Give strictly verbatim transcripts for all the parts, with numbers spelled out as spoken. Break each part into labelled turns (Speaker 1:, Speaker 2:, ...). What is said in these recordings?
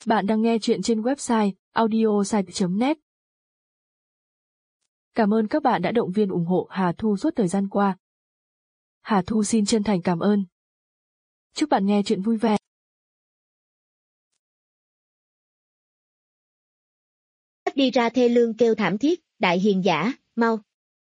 Speaker 1: Bạn đang nghe chuyện trên website audiosite chấm net. Cảm ơn các bạn đã động viên ủng hộ Hà Thu suốt thời gian qua. Hà Thu xin chân thành cảm ơn. Chúc bạn nghe chuyện vui vẻ.
Speaker 2: Đi ra thê lương kêu thảm thiết, đại hiền giả, mau,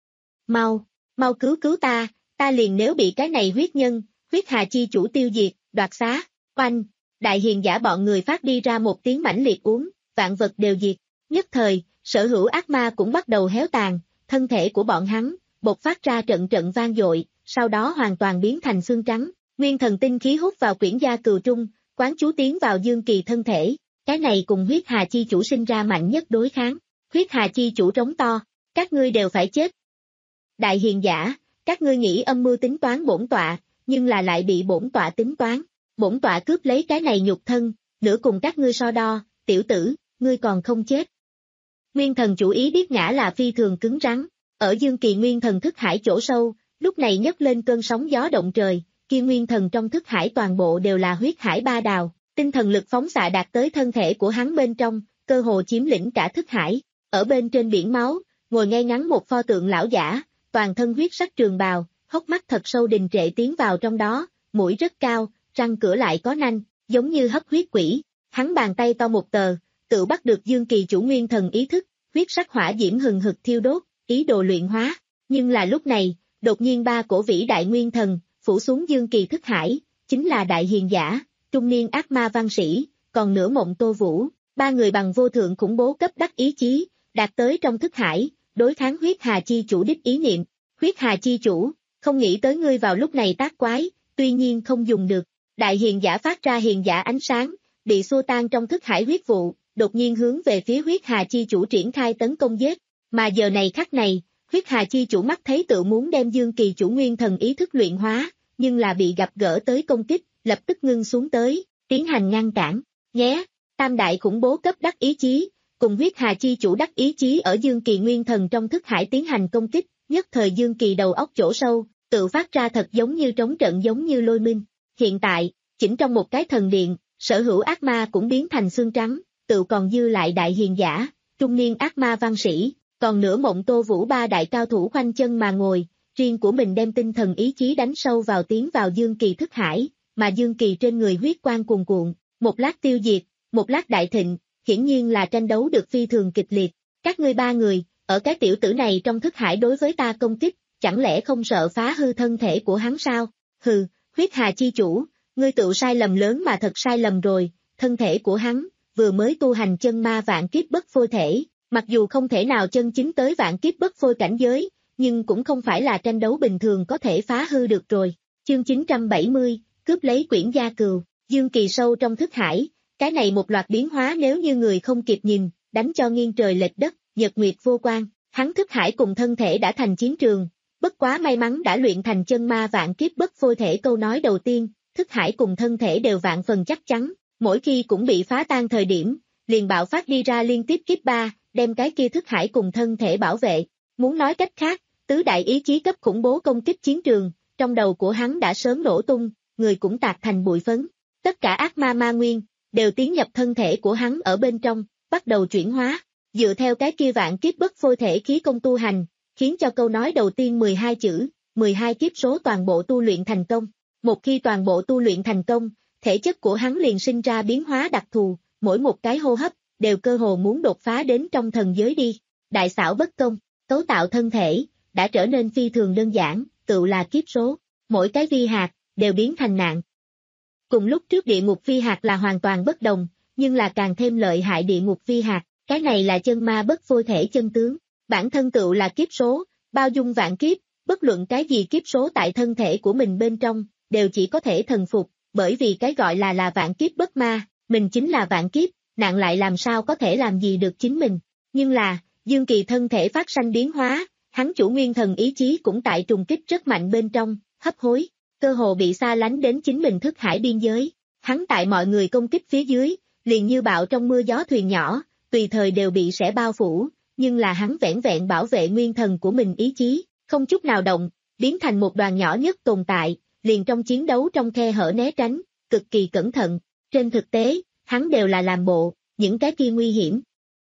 Speaker 2: mau, mau cứu cứu ta, ta liền nếu bị cái này huyết nhân, huyết hà chi chủ tiêu diệt, đoạt xá, oanh, đại hiền giả bọn người phát đi ra một tiếng mãnh liệt uống, vạn vật đều diệt, nhất thời, sở hữu ác ma cũng bắt đầu héo tàn, thân thể của bọn hắn, bộc phát ra trận trận vang dội, sau đó hoàn toàn biến thành xương trắng, nguyên thần tinh khí hút vào quyển gia cừu trung, quán chú tiến vào dương kỳ thân thể. Cái này cùng huyết hà chi chủ sinh ra mạnh nhất đối kháng, huyết hà chi chủ trống to, các ngươi đều phải chết. Đại hiền giả, các ngươi nghĩ âm mưu tính toán bổn tọa, nhưng là lại bị bổn tọa tính toán, bổn tọa cướp lấy cái này nhục thân, nửa cùng các ngươi so đo, tiểu tử, ngươi còn không chết. Nguyên thần chủ ý biết ngã là phi thường cứng rắn, ở dương kỳ nguyên thần thức hải chỗ sâu, lúc này nhấc lên cơn sóng gió động trời, kia nguyên thần trong thức hải toàn bộ đều là huyết hải ba đào. Tinh thần lực phóng xạ đạt tới thân thể của hắn bên trong, cơ hồ chiếm lĩnh cả thức hải. Ở bên trên biển máu, ngồi ngay ngắn một pho tượng lão giả, toàn thân huyết sắc trường bào, hốc mắt thật sâu đình trệ tiến vào trong đó, mũi rất cao, răng cửa lại có nanh, giống như hấp huyết quỷ. Hắn bàn tay to một tờ, tự bắt được dương kỳ chủ nguyên thần ý thức, huyết sắc hỏa diễm hừng hực thiêu đốt, ý đồ luyện hóa. Nhưng là lúc này, đột nhiên ba cổ vĩ đại nguyên thần, phủ xuống dương kỳ thức hải, chính là đại hiền giả. Trung niên ác ma văn sĩ, còn nửa mộng Tô Vũ, ba người bằng vô thượng khủng bố cấp đắc ý chí, đạt tới trong thức hải, đối kháng huyết hà chi chủ đích ý niệm. Huyết hà chi chủ, không nghĩ tới ngươi vào lúc này tác quái, tuy nhiên không dùng được. Đại hiền giả phát ra hiền giả ánh sáng, bị xua tan trong thức hải huyết vụ, đột nhiên hướng về phía huyết hà chi chủ triển khai tấn công giết. Mà giờ này khắc này, huyết hà chi chủ mắt thấy tự muốn đem dương kỳ chủ nguyên thần ý thức luyện hóa, nhưng là bị gặp gỡ tới công kích. Lập tức ngưng xuống tới, tiến hành ngăn cản, nhé, tam đại khủng bố cấp đắc ý chí, cùng huyết hà chi chủ đắc ý chí ở dương kỳ nguyên thần trong thức hải tiến hành công kích, nhất thời dương kỳ đầu óc chỗ sâu, tự phát ra thật giống như trống trận giống như lôi minh. Hiện tại, chỉnh trong một cái thần điện, sở hữu ác ma cũng biến thành xương trắng, tự còn dư lại đại hiền giả, trung niên ác ma văn sĩ, còn nửa mộng Tô Vũ ba đại cao thủ khoanh chân mà ngồi, riêng của mình đem tinh thần ý chí đánh sâu vào tiến vào dương kỳ thức hải. Mà dương kỳ trên người huyết quang cuồn cuộn, một lát tiêu diệt, một lát đại thịnh, hiển nhiên là tranh đấu được phi thường kịch liệt. Các ngươi ba người, ở cái tiểu tử này trong thức hải đối với ta công kích, chẳng lẽ không sợ phá hư thân thể của hắn sao? Hừ, huyết hà chi chủ, ngươi tự sai lầm lớn mà thật sai lầm rồi, thân thể của hắn, vừa mới tu hành chân ma vạn kiếp bất phôi thể, mặc dù không thể nào chân chính tới vạn kiếp bất phôi cảnh giới, nhưng cũng không phải là tranh đấu bình thường có thể phá hư được rồi. Chương chín trăm bảy mươi cướp lấy quyển gia cừu, dương kỳ sâu trong thức hải, cái này một loạt biến hóa nếu như người không kịp nhìn, đánh cho nghiêng trời lệch đất, nhật nguyệt vô quan, hắn thức hải cùng thân thể đã thành chiến trường, bất quá may mắn đã luyện thành chân ma vạn kiếp bất phôi thể câu nói đầu tiên, thức hải cùng thân thể đều vạn phần chắc chắn, mỗi khi cũng bị phá tan thời điểm, liền bạo phát đi ra liên tiếp kiếp ba, đem cái kia thức hải cùng thân thể bảo vệ, muốn nói cách khác, tứ đại ý chí cấp khủng bố công kích chiến trường, trong đầu của hắn đã sớm nổ tung. Người cũng tạc thành bụi phấn, tất cả ác ma ma nguyên, đều tiến nhập thân thể của hắn ở bên trong, bắt đầu chuyển hóa, dựa theo cái kia vạn kiếp bất phôi thể khí công tu hành, khiến cho câu nói đầu tiên mười hai chữ, mười hai kiếp số toàn bộ tu luyện thành công. Một khi toàn bộ tu luyện thành công, thể chất của hắn liền sinh ra biến hóa đặc thù, mỗi một cái hô hấp, đều cơ hồ muốn đột phá đến trong thần giới đi. Đại xảo bất công, cấu tạo thân thể, đã trở nên phi thường đơn giản, tự là kiếp số, mỗi cái vi hạt, đều biến thành nạn. Cùng lúc trước địa ngục vi hạt là hoàn toàn bất đồng, nhưng là càng thêm lợi hại địa ngục vi hạt, cái này là chân ma bất phôi thể chân tướng, bản thân tựu là kiếp số, bao dung vạn kiếp, bất luận cái gì kiếp số tại thân thể của mình bên trong, đều chỉ có thể thần phục, bởi vì cái gọi là là vạn kiếp bất ma, mình chính là vạn kiếp, nạn lại làm sao có thể làm gì được chính mình, nhưng là, dương kỳ thân thể phát sanh biến hóa, hắn chủ nguyên thần ý chí cũng tại trùng kích rất mạnh bên trong, hấp hối. Cơ hồ bị xa lánh đến chính mình thức hải biên giới, hắn tại mọi người công kích phía dưới, liền như bão trong mưa gió thuyền nhỏ, tùy thời đều bị sẽ bao phủ, nhưng là hắn vẻn vẹn bảo vệ nguyên thần của mình ý chí, không chút nào động, biến thành một đoàn nhỏ nhất tồn tại, liền trong chiến đấu trong khe hở né tránh, cực kỳ cẩn thận. Trên thực tế, hắn đều là làm bộ, những cái kia nguy hiểm.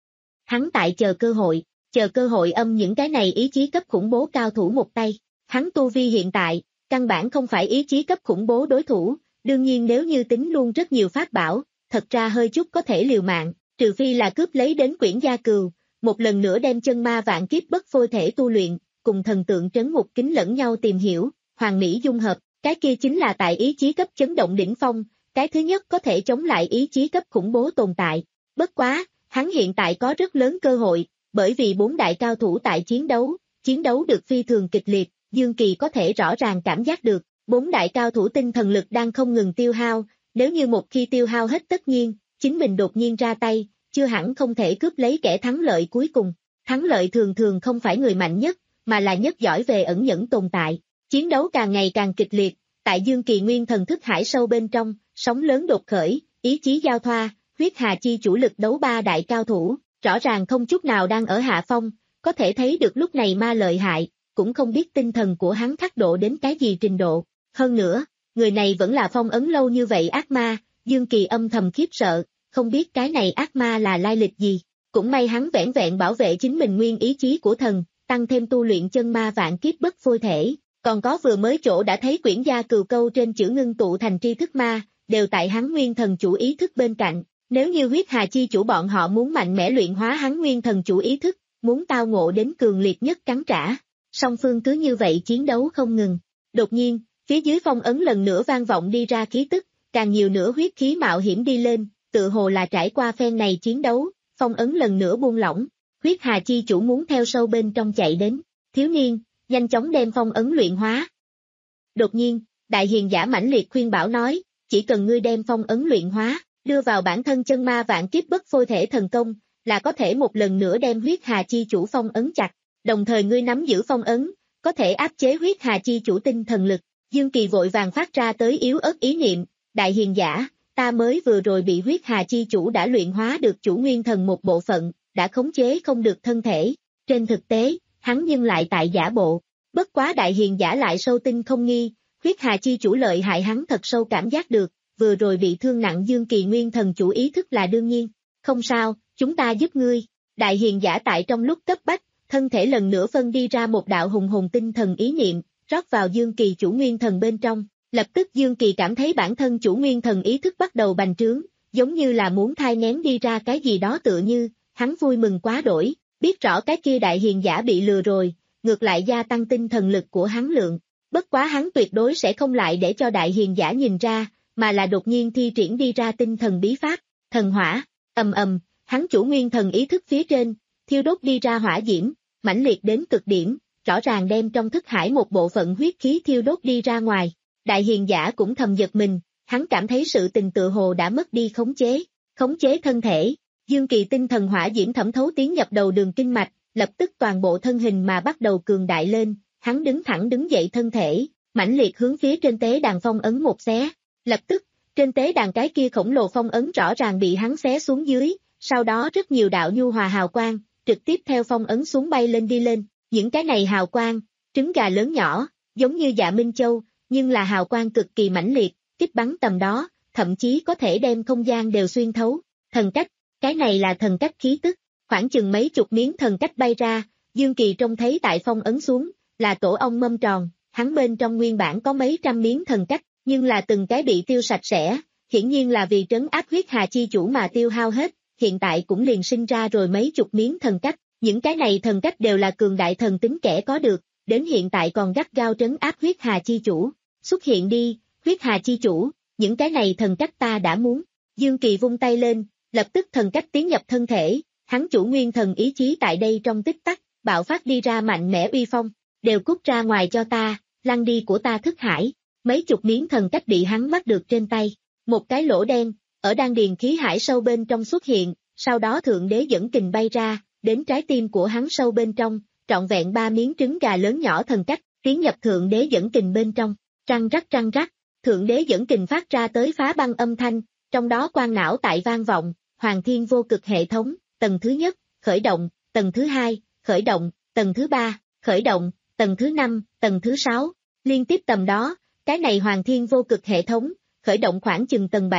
Speaker 2: Hắn tại chờ cơ hội, chờ cơ hội âm những cái này ý chí cấp khủng bố cao thủ một tay. Hắn tu vi hiện tại, căn bản không phải ý chí cấp khủng bố đối thủ, đương nhiên nếu như tính luôn rất nhiều pháp bảo, thật ra hơi chút có thể liều mạng, trừ phi là cướp lấy đến Quyển Gia Cừu, một lần nữa đem chân ma vạn kiếp bất phôi thể tu luyện, cùng thần tượng trấn ngục kính lẫn nhau tìm hiểu, hoàn mỹ dung hợp, cái kia chính là tại ý chí cấp chấn động đỉnh phong, cái thứ nhất có thể chống lại ý chí cấp khủng bố tồn tại. Bất quá, hắn hiện tại có rất lớn cơ hội, bởi vì bốn đại cao thủ tại chiến đấu, chiến đấu được phi thường kịch liệt, Dương Kỳ có thể rõ ràng cảm giác được, bốn đại cao thủ tinh thần lực đang không ngừng tiêu hao, nếu như một khi tiêu hao hết tất nhiên, chính mình đột nhiên ra tay, chưa hẳn không thể cướp lấy kẻ thắng lợi cuối cùng. Thắng lợi thường thường không phải người mạnh nhất, mà là nhất giỏi về ẩn nhẫn tồn tại. Chiến đấu càng ngày càng kịch liệt, tại Dương Kỳ nguyên thần thức hải sâu bên trong, sóng lớn đột khởi, ý chí giao thoa, huyết hà chi chủ lực đấu ba đại cao thủ, rõ ràng không chút nào đang ở hạ phong, có thể thấy được lúc này ma lợi hại, cũng không biết tinh thần của hắn khắc độ đến cái gì trình độ. Hơn nữa, người này vẫn là phong ấn lâu như vậy ác ma, Dương Kỳ âm thầm khiếp sợ, không biết cái này ác ma là lai lịch gì. Cũng may hắn vẻn vẹn bảo vệ chính mình nguyên ý chí của thần, tăng thêm tu luyện chân ma vạn kiếp bất phôi thể, còn có vừa mới chỗ đã thấy Quyển Gia Cừu câu trên chữ ngưng tụ thành tri thức ma, đều tại hắn nguyên thần chủ ý thức bên cạnh. Nếu như huyết hà chi chủ bọn họ muốn mạnh mẽ luyện hóa hắn nguyên thần chủ ý thức, muốn tao ngộ đến cường liệt nhất cắn trả, song phương cứ như vậy chiến đấu không ngừng. Đột nhiên, phía dưới phong ấn lần nữa vang vọng đi ra khí tức, càng nhiều nữa huyết khí mạo hiểm đi lên, tự hồ là trải qua phen này chiến đấu, phong ấn lần nữa buông lỏng, huyết hà chi chủ muốn theo sâu bên trong chạy đến, thiếu niên, nhanh chóng đem phong ấn luyện hóa. Đột nhiên, đại hiền giả mãnh liệt khuyên bảo nói, chỉ cần ngươi đem phong ấn luyện hóa, đưa vào bản thân chân ma vạn kiếp bất phôi thể thần công, là có thể một lần nữa đem huyết hà chi chủ phong ấn chặt, đồng thời ngươi nắm giữ phong ấn, có thể áp chế huyết hà chi chủ tinh thần lực. Dương Kỳ vội vàng phát ra tới yếu ớt ý niệm, đại hiền giả, ta mới vừa rồi bị huyết hà chi chủ đã luyện hóa được chủ nguyên thần một bộ phận, đã khống chế không được thân thể. Trên thực tế, hắn nhưng lại tại giả bộ. Bất quá đại hiền giả lại sâu tin không nghi, huyết hà chi chủ lợi hại hắn thật sâu cảm giác được, vừa rồi bị thương nặng Dương Kỳ nguyên thần chủ ý thức là đương nhiên. Không sao, chúng ta giúp ngươi. Đại hiền giả tại trong lúc cấp bách, thân thể lần nữa phân đi ra một đạo hùng hồn tinh thần ý niệm, rót vào Dương Kỳ chủ nguyên thần bên trong. Lập tức Dương Kỳ cảm thấy bản thân chủ nguyên thần ý thức bắt đầu bành trướng, giống như là muốn thai nghén đi ra cái gì đó tựa như, hắn vui mừng quá đổi, biết rõ cái kia đại hiền giả bị lừa rồi, ngược lại gia tăng tinh thần lực của hắn lượng. Bất quá hắn tuyệt đối sẽ không lại để cho đại hiền giả nhìn ra, mà là đột nhiên thi triển đi ra tinh thần bí pháp, thần hỏa, ầm ầm, hắn chủ nguyên thần ý thức phía trên, thiêu đốt đi ra hỏa diễm, mãnh liệt đến cực điểm, rõ ràng đem trong thức hải một bộ phận huyết khí thiêu đốt đi ra ngoài. Đại hiền giả cũng thầm giật mình, hắn cảm thấy sự tình tự hồ đã mất đi khống chế, khống chế thân thể. Dương Kỳ tinh thần hỏa diễm thẩm thấu tiến nhập đầu đường kinh mạch, lập tức toàn bộ thân hình mà bắt đầu cường đại lên, hắn đứng thẳng đứng dậy thân thể, mãnh liệt hướng phía trên tế đàn phong ấn một xé. Lập tức, trên tế đàn cái kia khổng lồ phong ấn rõ ràng bị hắn xé xuống dưới, sau đó rất nhiều đạo nhu hòa hào quang, trực tiếp theo phong ấn xuống bay lên đi lên, những cái này hào quang, trứng gà lớn nhỏ, giống như dạ Minh Châu, nhưng là hào quang cực kỳ mãnh liệt, kích bắn tầm đó, thậm chí có thể đem không gian đều xuyên thấu. Thần cách, cái này là thần cách khí tức, khoảng chừng mấy chục miếng thần cách bay ra, Dương Kỳ trông thấy tại phong ấn xuống, là tổ ong mâm tròn, hắn bên trong nguyên bản có mấy trăm miếng thần cách, nhưng là từng cái bị tiêu sạch sẽ, hiển nhiên là vì trấn áp huyết hà chi chủ mà tiêu hao hết, hiện tại cũng liền sinh ra rồi mấy chục miếng thần cách, những cái này thần cách đều là cường đại thần tính kẻ có được, đến hiện tại còn gắt gao trấn áp huyết hà chi chủ. Xuất hiện đi, huyết hà chi chủ, những cái này thần cách ta đã muốn. Dương Kỳ vung tay lên, lập tức thần cách tiến nhập thân thể, hắn chủ nguyên thần ý chí tại đây trong tích tắc, bạo phát đi ra mạnh mẽ uy phong, đều cút ra ngoài cho ta, lăn đi của ta thức hải. Mấy chục miếng thần cách bị hắn bắt được trên tay, một cái lỗ đen, ở đan điền khí hải sâu bên trong xuất hiện, sau đó thượng đế dẫn kình bay ra, đến trái tim của hắn sâu bên trong, trọn vẹn ba miếng trứng gà lớn nhỏ thần cách, tiến nhập thượng đế dẫn kình bên trong. Trăng rắc trăng rắc, thượng đế dẫn kình phát ra tới phá băng âm thanh, trong đó quang não tại vang vọng, hoàng thiên vô cực hệ thống, tầng thứ nhất, khởi động, tầng thứ hai, khởi động, tầng thứ ba, khởi động, tầng thứ năm, tầng thứ sáu, liên tiếp tầm đó, cái này hoàng thiên vô cực hệ thống, khởi động khoảng chừng tầng bảy,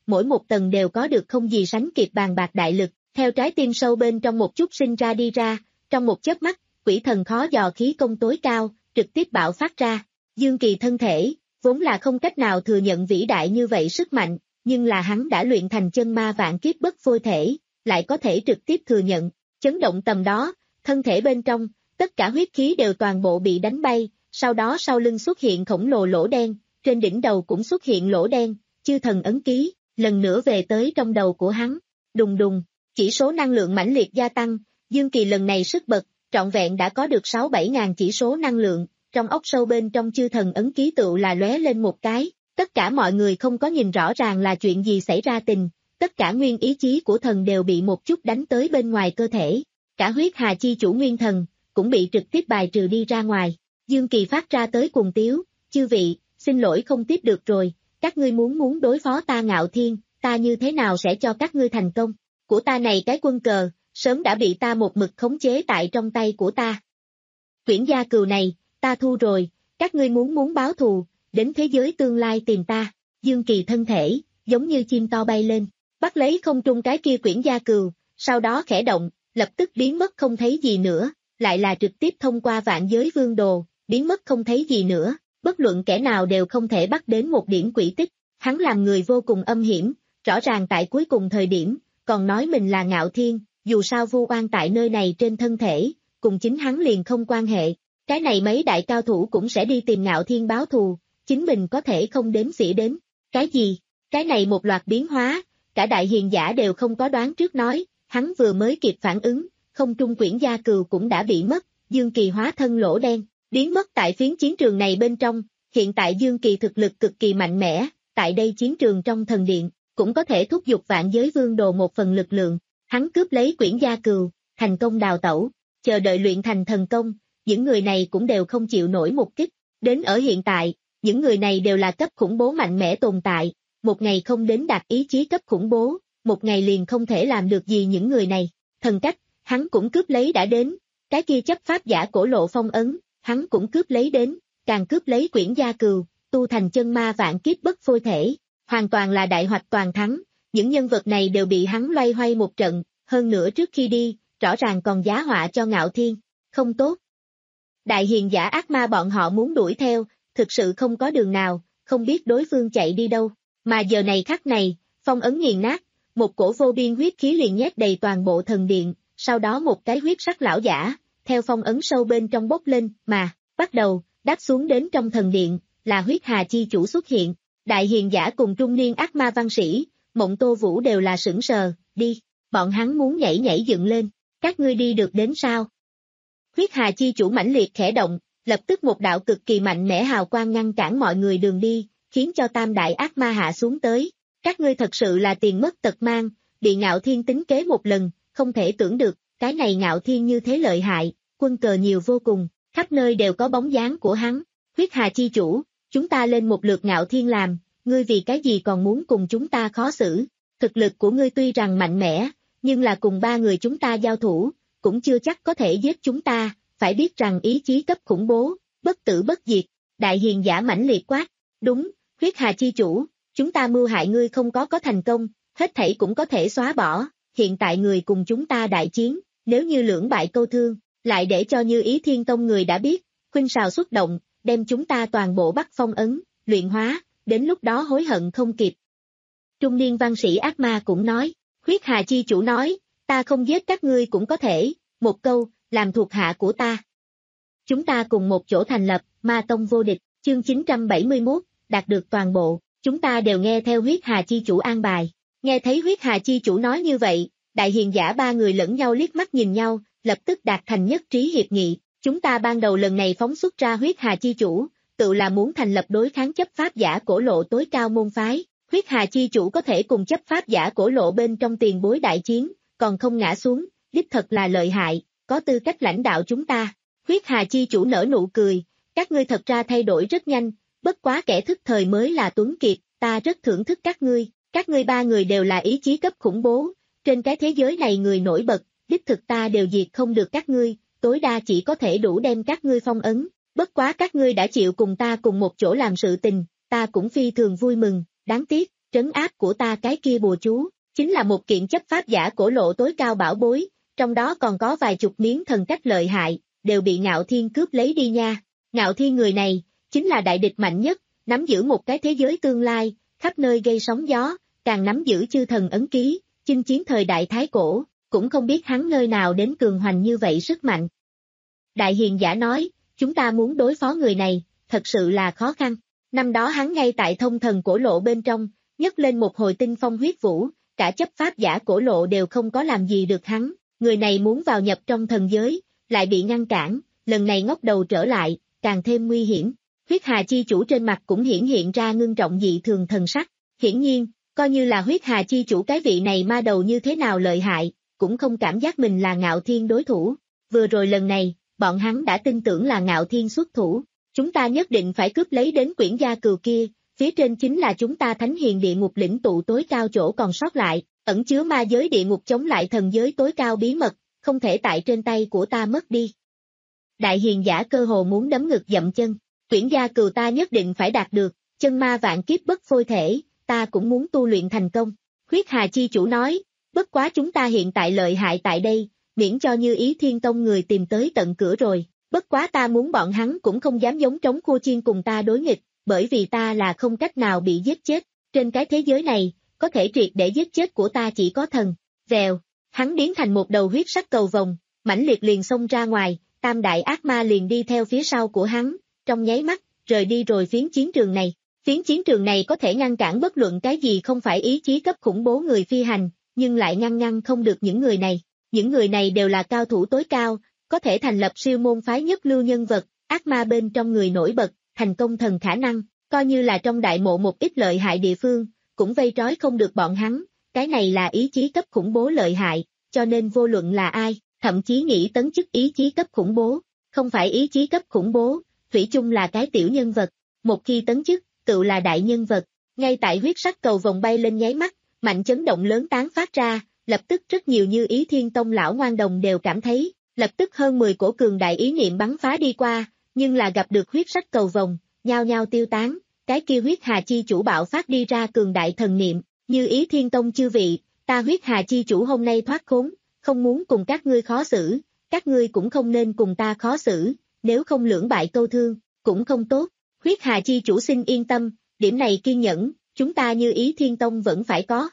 Speaker 2: mỗi một tầng đều có được không gì sánh kịp bàn bạc đại lực, theo trái tim sâu bên trong một chút sinh ra đi ra, trong một chớp mắt, quỷ thần khó dò khí công tối cao, trực tiếp bạo phát ra. Dương Kỳ thân thể, vốn là không cách nào thừa nhận vĩ đại như vậy sức mạnh, nhưng là hắn đã luyện thành chân ma vạn kiếp bất phôi thể, lại có thể trực tiếp thừa nhận, chấn động tầm đó, thân thể bên trong, tất cả huyết khí đều toàn bộ bị đánh bay, sau đó sau lưng xuất hiện khổng lồ lỗ đen, trên đỉnh đầu cũng xuất hiện lỗ đen, chư thần ấn ký, lần nữa về tới trong đầu của hắn, đùng đùng, chỉ số năng lượng mãnh liệt gia tăng, Dương Kỳ lần này sức bật, trọn vẹn đã có được sáu bảy ngàn chỉ số năng lượng, trong óc sâu bên trong chư thần ấn ký tựu là lóe lên một cái, tất cả mọi người không có nhìn rõ ràng là chuyện gì xảy ra tình, tất cả nguyên ý chí của thần đều bị một chút đánh tới bên ngoài cơ thể, cả huyết hà chi chủ nguyên thần, cũng bị trực tiếp bài trừ đi ra ngoài, Dương Kỳ phát ra tới cùng tiếu, chư vị, xin lỗi không tiếp được rồi, các ngươi muốn muốn đối phó ta Ngạo Thiên, ta như thế nào sẽ cho các ngươi thành công, của ta này cái quân cờ, sớm đã bị ta một mực khống chế tại trong tay của ta. Quyển gia cừu này, ta thu rồi, các ngươi muốn muốn báo thù, đến thế giới tương lai tìm ta, Dương Kỳ thân thể, giống như chim to bay lên, bắt lấy không trung cái kia quyển gia cừu, sau đó khẽ động, lập tức biến mất không thấy gì nữa, lại là trực tiếp thông qua vạn giới vương đồ, biến mất không thấy gì nữa, bất luận kẻ nào đều không thể bắt đến một điểm quỷ tích, hắn làm người vô cùng âm hiểm, rõ ràng tại cuối cùng thời điểm, còn nói mình là Ngạo Thiên, dù sao vu oan tại nơi này trên thân thể, cùng chính hắn liền không quan hệ, cái này mấy đại cao thủ cũng sẽ đi tìm Ngạo Thiên báo thù, chính mình có thể không đếm xỉa đến, cái gì, cái này một loạt biến hóa, cả đại hiền giả đều không có đoán trước nói, hắn vừa mới kịp phản ứng, không trung quyển gia cừu cũng đã bị mất, Dương Kỳ hóa thân lỗ đen, biến mất tại phiến chiến trường này bên trong, hiện tại Dương Kỳ thực lực cực kỳ mạnh mẽ, tại đây chiến trường trong thần điện, cũng có thể thúc giục vạn giới vương đồ một phần lực lượng, hắn cướp lấy quyển gia cừu, thành công đào tẩu, chờ đợi luyện thành thần công, những người này cũng đều không chịu nổi một kích, đến ở hiện tại, những người này đều là cấp khủng bố mạnh mẽ tồn tại, một ngày không đến đạt ý chí cấp khủng bố, một ngày liền không thể làm được gì những người này, thần cách, hắn cũng cướp lấy đã đến, cái kia chấp pháp giả cổ lộ phong ấn, hắn cũng cướp lấy đến, càng cướp lấy quyển gia cừu, tu thành chân ma vạn kiếp bất phôi thể, hoàn toàn là đại hoạch toàn thắng, những nhân vật này đều bị hắn loay hoay một trận, hơn nữa trước khi đi, rõ ràng còn giá họa cho Ngạo Thiên, không tốt. Đại hiền giả ác ma bọn họ muốn đuổi theo, thực sự không có đường nào, không biết đối phương chạy đi đâu, mà giờ này khắc này, phong ấn nghiền nát, một cổ vô biên huyết khí liền nhét đầy toàn bộ thần điện, sau đó một cái huyết sắc lão giả, theo phong ấn sâu bên trong bốc lên, mà, bắt đầu, đáp xuống đến trong thần điện, là huyết hà chi chủ xuất hiện, đại hiền giả cùng trung niên ác ma văn sĩ, Mộng Tô Vũ đều là sững sờ, đi, bọn hắn muốn nhảy nhảy dựng lên, các ngươi đi được đến sao? Huyết hà chi chủ mãnh liệt khẽ động, lập tức một đạo cực kỳ mạnh mẽ hào quang ngăn cản mọi người đường đi, khiến cho tam đại ác ma hạ xuống tới, các ngươi thật sự là tiền mất tật mang, bị Ngạo Thiên tính kế một lần, không thể tưởng được, cái này Ngạo Thiên như thế lợi hại, quân cờ nhiều vô cùng, khắp nơi đều có bóng dáng của hắn, huyết hà chi chủ, chúng ta lên một lượt Ngạo Thiên làm, ngươi vì cái gì còn muốn cùng chúng ta khó xử, thực lực của ngươi tuy rằng mạnh mẽ, nhưng là cùng ba người chúng ta giao thủ, cũng chưa chắc có thể giết chúng ta, phải biết rằng ý chí cấp khủng bố, bất tử bất diệt, đại hiền giả mãnh liệt quát, đúng, huyết hà chi chủ, chúng ta mưu hại ngươi không có có thành công, hết thảy cũng có thể xóa bỏ, hiện tại người cùng chúng ta đại chiến, nếu như lưỡng bại câu thương, lại để cho Như Ý Thiên Tông người đã biết, khuynh sào xuất động, đem chúng ta toàn bộ bắt phong ấn, luyện hóa, đến lúc đó hối hận không kịp. Trung niên văn sĩ ác ma cũng nói, huyết hà chi chủ nói, ta không giết các ngươi cũng có thể, một câu, làm thuộc hạ của ta. Chúng ta cùng một chỗ thành lập, ma tông vô địch, chương chín trăm bảy mươi mốt, đạt được toàn bộ, chúng ta đều nghe theo huyết hà chi chủ an bài. Nghe thấy huyết hà chi chủ nói như vậy, đại hiền giả ba người lẫn nhau liếc mắt nhìn nhau, lập tức đạt thành nhất trí hiệp nghị, chúng ta ban đầu lần này phóng xuất ra huyết hà chi chủ, tự là muốn thành lập đối kháng chấp pháp giả cổ lộ tối cao môn phái, huyết hà chi chủ có thể cùng chấp pháp giả cổ lộ bên trong tiền bối đại chiến, còn không ngã xuống, đích thật là lợi hại, có tư cách lãnh đạo chúng ta. Huyết hà chi chủ nở nụ cười, các ngươi thật ra thay đổi rất nhanh, bất quá kẻ thức thời mới là tuấn kiệt, ta rất thưởng thức các ngươi, các ngươi ba người đều là ý chí cấp khủng bố, trên cái thế giới này người nổi bật, đích thực ta đều diệt không được các ngươi, tối đa chỉ có thể đủ đem các ngươi phong ấn, bất quá các ngươi đã chịu cùng ta cùng một chỗ làm sự tình, ta cũng phi thường vui mừng, đáng tiếc, trấn áp của ta cái kia bùa chú, chính là một kiện chấp pháp giả cổ lộ tối cao bảo bối, trong đó còn có vài chục miếng thần cách lợi hại, đều bị Ngạo Thiên cướp lấy đi nha. Ngạo Thiên người này, chính là đại địch mạnh nhất, nắm giữ một cái thế giới tương lai, khắp nơi gây sóng gió, càng nắm giữ chư thần ấn ký, chinh chiến thời đại thái cổ, cũng không biết hắn nơi nào đến cường hoành như vậy sức mạnh. Đại hiền giả nói, chúng ta muốn đối phó người này, thật sự là khó khăn. Năm đó hắn ngay tại thông thần cổ lộ bên trong, nhấc lên một hồi tinh phong huyết vũ, cả chấp pháp giả cổ lộ đều không có làm gì được hắn, người này muốn vào nhập trong thần giới, lại bị ngăn cản, lần này ngóc đầu trở lại, càng thêm nguy hiểm. Huyết Hà chi chủ trên mặt cũng hiển hiện ra ngưng trọng dị thường thần sắc, hiển nhiên, coi như là Huyết Hà chi chủ cái vị này ma đầu như thế nào lợi hại, cũng không cảm giác mình là Ngạo Thiên đối thủ. Vừa rồi lần này, bọn hắn đã tin tưởng là Ngạo Thiên xuất thủ, chúng ta nhất định phải cướp lấy đến quyển gia cừu kia, phía trên chính là chúng ta Thánh Hiền địa ngục lĩnh tụ tối cao chỗ còn sót lại, ẩn chứa ma giới địa ngục chống lại thần giới tối cao bí mật, không thể tại trên tay của ta mất đi. Đại hiền giả cơ hồ muốn đấm ngực dậm chân, quyển gia cừu ta nhất định phải đạt được, chân ma vạn kiếp bất phôi thể, ta cũng muốn tu luyện thành công. Huyết Hà chi chủ nói, bất quá chúng ta hiện tại lợi hại tại đây, miễn cho Như Ý Thiên Tông người tìm tới tận cửa rồi, bất quá ta muốn bọn hắn cũng không dám giống trống khua chiên cùng ta đối nghịch, bởi vì ta là không cách nào bị giết chết, trên cái thế giới này, có thể triệt để giết chết của ta chỉ có thần. Vèo, hắn biến thành một đầu huyết sắc cầu vồng, mãnh liệt liền xông ra ngoài, tam đại ác ma liền đi theo phía sau của hắn, trong nháy mắt, rời đi rồi phiến chiến trường này. Phiến chiến trường này có thể ngăn cản bất luận cái gì không phải ý chí cấp khủng bố người phi hành, nhưng lại ngăn ngăn không được những người này. Những người này đều là cao thủ tối cao, có thể thành lập siêu môn phái nhất lưu nhân vật, ác ma bên trong người nổi bật, thành công thần khả năng, coi như là trong đại mộ một ít lợi hại địa phương, cũng vây trói không được bọn hắn, cái này là ý chí cấp khủng bố lợi hại, cho nên vô luận là ai, thậm chí nghĩ tấn chức ý chí cấp khủng bố, không phải ý chí cấp khủng bố, thủy chung là cái tiểu nhân vật, một khi tấn chức, tự là đại nhân vật, ngay tại huyết sắc cầu vòng bay lên nháy mắt, mạnh chấn động lớn tán phát ra, lập tức rất nhiều Như Ý Thiên Tông lão ngoan đồng đều cảm thấy, lập tức hơn mười cổ cường đại ý niệm bắn phá đi qua, nhưng là gặp được huyết sắc cầu vòng, nhao nhao tiêu tán, cái kia Huyết Hà chi chủ bạo phát đi ra cường đại thần niệm, Như Ý Thiên Tông chư vị, ta Huyết Hà chi chủ hôm nay thoát khốn, không muốn cùng các ngươi khó xử, các ngươi cũng không nên cùng ta khó xử, nếu không lưỡng bại câu thương, cũng không tốt. Huyết Hà chi chủ xin yên tâm, điểm này kiên nhẫn, chúng ta Như Ý Thiên Tông vẫn phải có.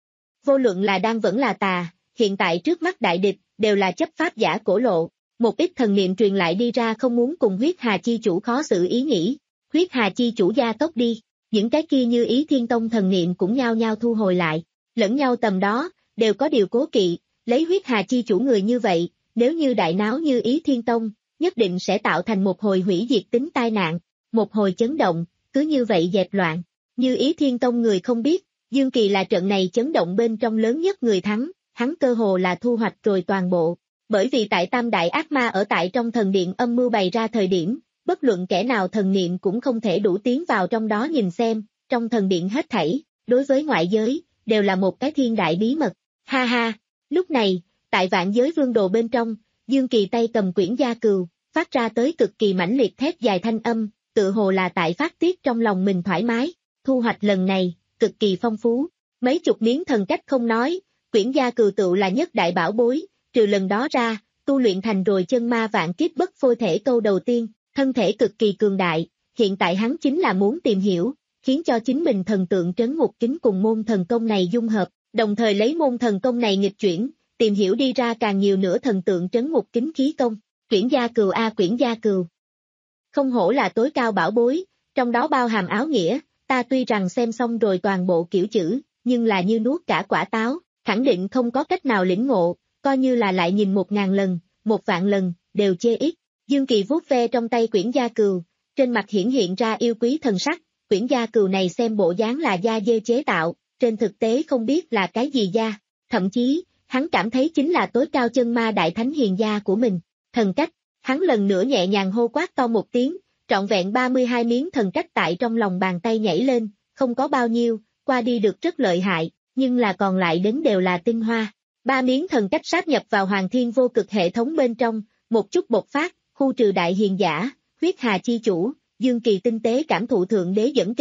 Speaker 2: Vô luận là đang vẫn là tà, hiện tại trước mắt đại địch, đều là chấp pháp giả cổ lộ, một ít thần niệm truyền lại đi ra không muốn cùng Huyết Hà chi chủ khó xử ý nghĩ. Huyết Hà chi chủ gia tốc đi, những cái kia Như Ý Thiên Tông thần niệm cũng nhao nhao thu hồi lại, lẫn nhau tầm đó, đều có điều cố kỵ, lấy Huyết Hà chi chủ người như vậy, nếu như đại náo Như Ý Thiên Tông, nhất định sẽ tạo thành một hồi hủy diệt tính tai nạn. Một hồi chấn động, cứ như vậy dẹp loạn, Như Ý Thiên Tông người không biết, Dương Kỳ là trận này chấn động bên trong lớn nhất người thắng, hắn cơ hồ là thu hoạch rồi toàn bộ, bởi vì tại tam đại ác ma ở tại trong thần điện âm mưu bày ra thời điểm, bất luận kẻ nào thần niệm cũng không thể đủ tiến vào trong đó nhìn xem, trong thần điện hết thảy, đối với ngoại giới, đều là một cái thiên đại bí mật, ha ha, lúc này, tại vạn giới vương đồ bên trong, Dương Kỳ tay cầm quyển gia cừu, phát ra tới cực kỳ mãnh liệt thét dài thanh âm, tự hồ là tại phát tiết trong lòng mình thoải mái, thu hoạch lần này, cực kỳ phong phú, mấy chục miếng thần cách không nói, quyển gia cừu tựu là nhất đại bảo bối, trừ lần đó ra, tu luyện thành rồi chân ma vạn kiếp bất phôi thể câu đầu tiên, thân thể cực kỳ cường đại, hiện tại hắn chính là muốn tìm hiểu, khiến cho chính mình thần tượng trấn ngục kính cùng môn thần công này dung hợp, đồng thời lấy môn thần công này nghịch chuyển, tìm hiểu đi ra càng nhiều nữa thần tượng trấn ngục kính khí công, quyển gia cừu a quyển gia cừu. Không hổ là tối cao bảo bối, trong đó bao hàm áo nghĩa, ta tuy rằng xem xong rồi toàn bộ kiểu chữ, nhưng là như nuốt cả quả táo, khẳng định không có cách nào lĩnh ngộ, coi như là lại nhìn một ngàn lần, một vạn lần, đều chê ít. Dương Kỳ vuốt ve trong tay quyển gia cừu, trên mặt hiển hiện ra yêu quý thần sắc, quyển gia cừu này xem bộ dáng là da dê chế tạo, trên thực tế không biết là cái gì da, thậm chí, hắn cảm thấy chính là tối cao chân ma đại thánh hiền gia của mình, thần cách. Hắn lần nữa nhẹ nhàng hô quát to một tiếng, trọn vẹn ba mươi hai miếng thần cách tại trong lòng bàn tay nhảy lên, không có bao nhiêu, qua đi được rất lợi hại, nhưng là còn lại đến đều là tinh hoa. Ba miếng thần cách sáp nhập vào Hoàng Thiên Vô Cực hệ thống bên trong, một chút bộc phát, khu trừ đại hiền giả, Huyết Hà chi chủ, Dương Kỳ tinh tế cảm thụ thượng đế dẫn kình,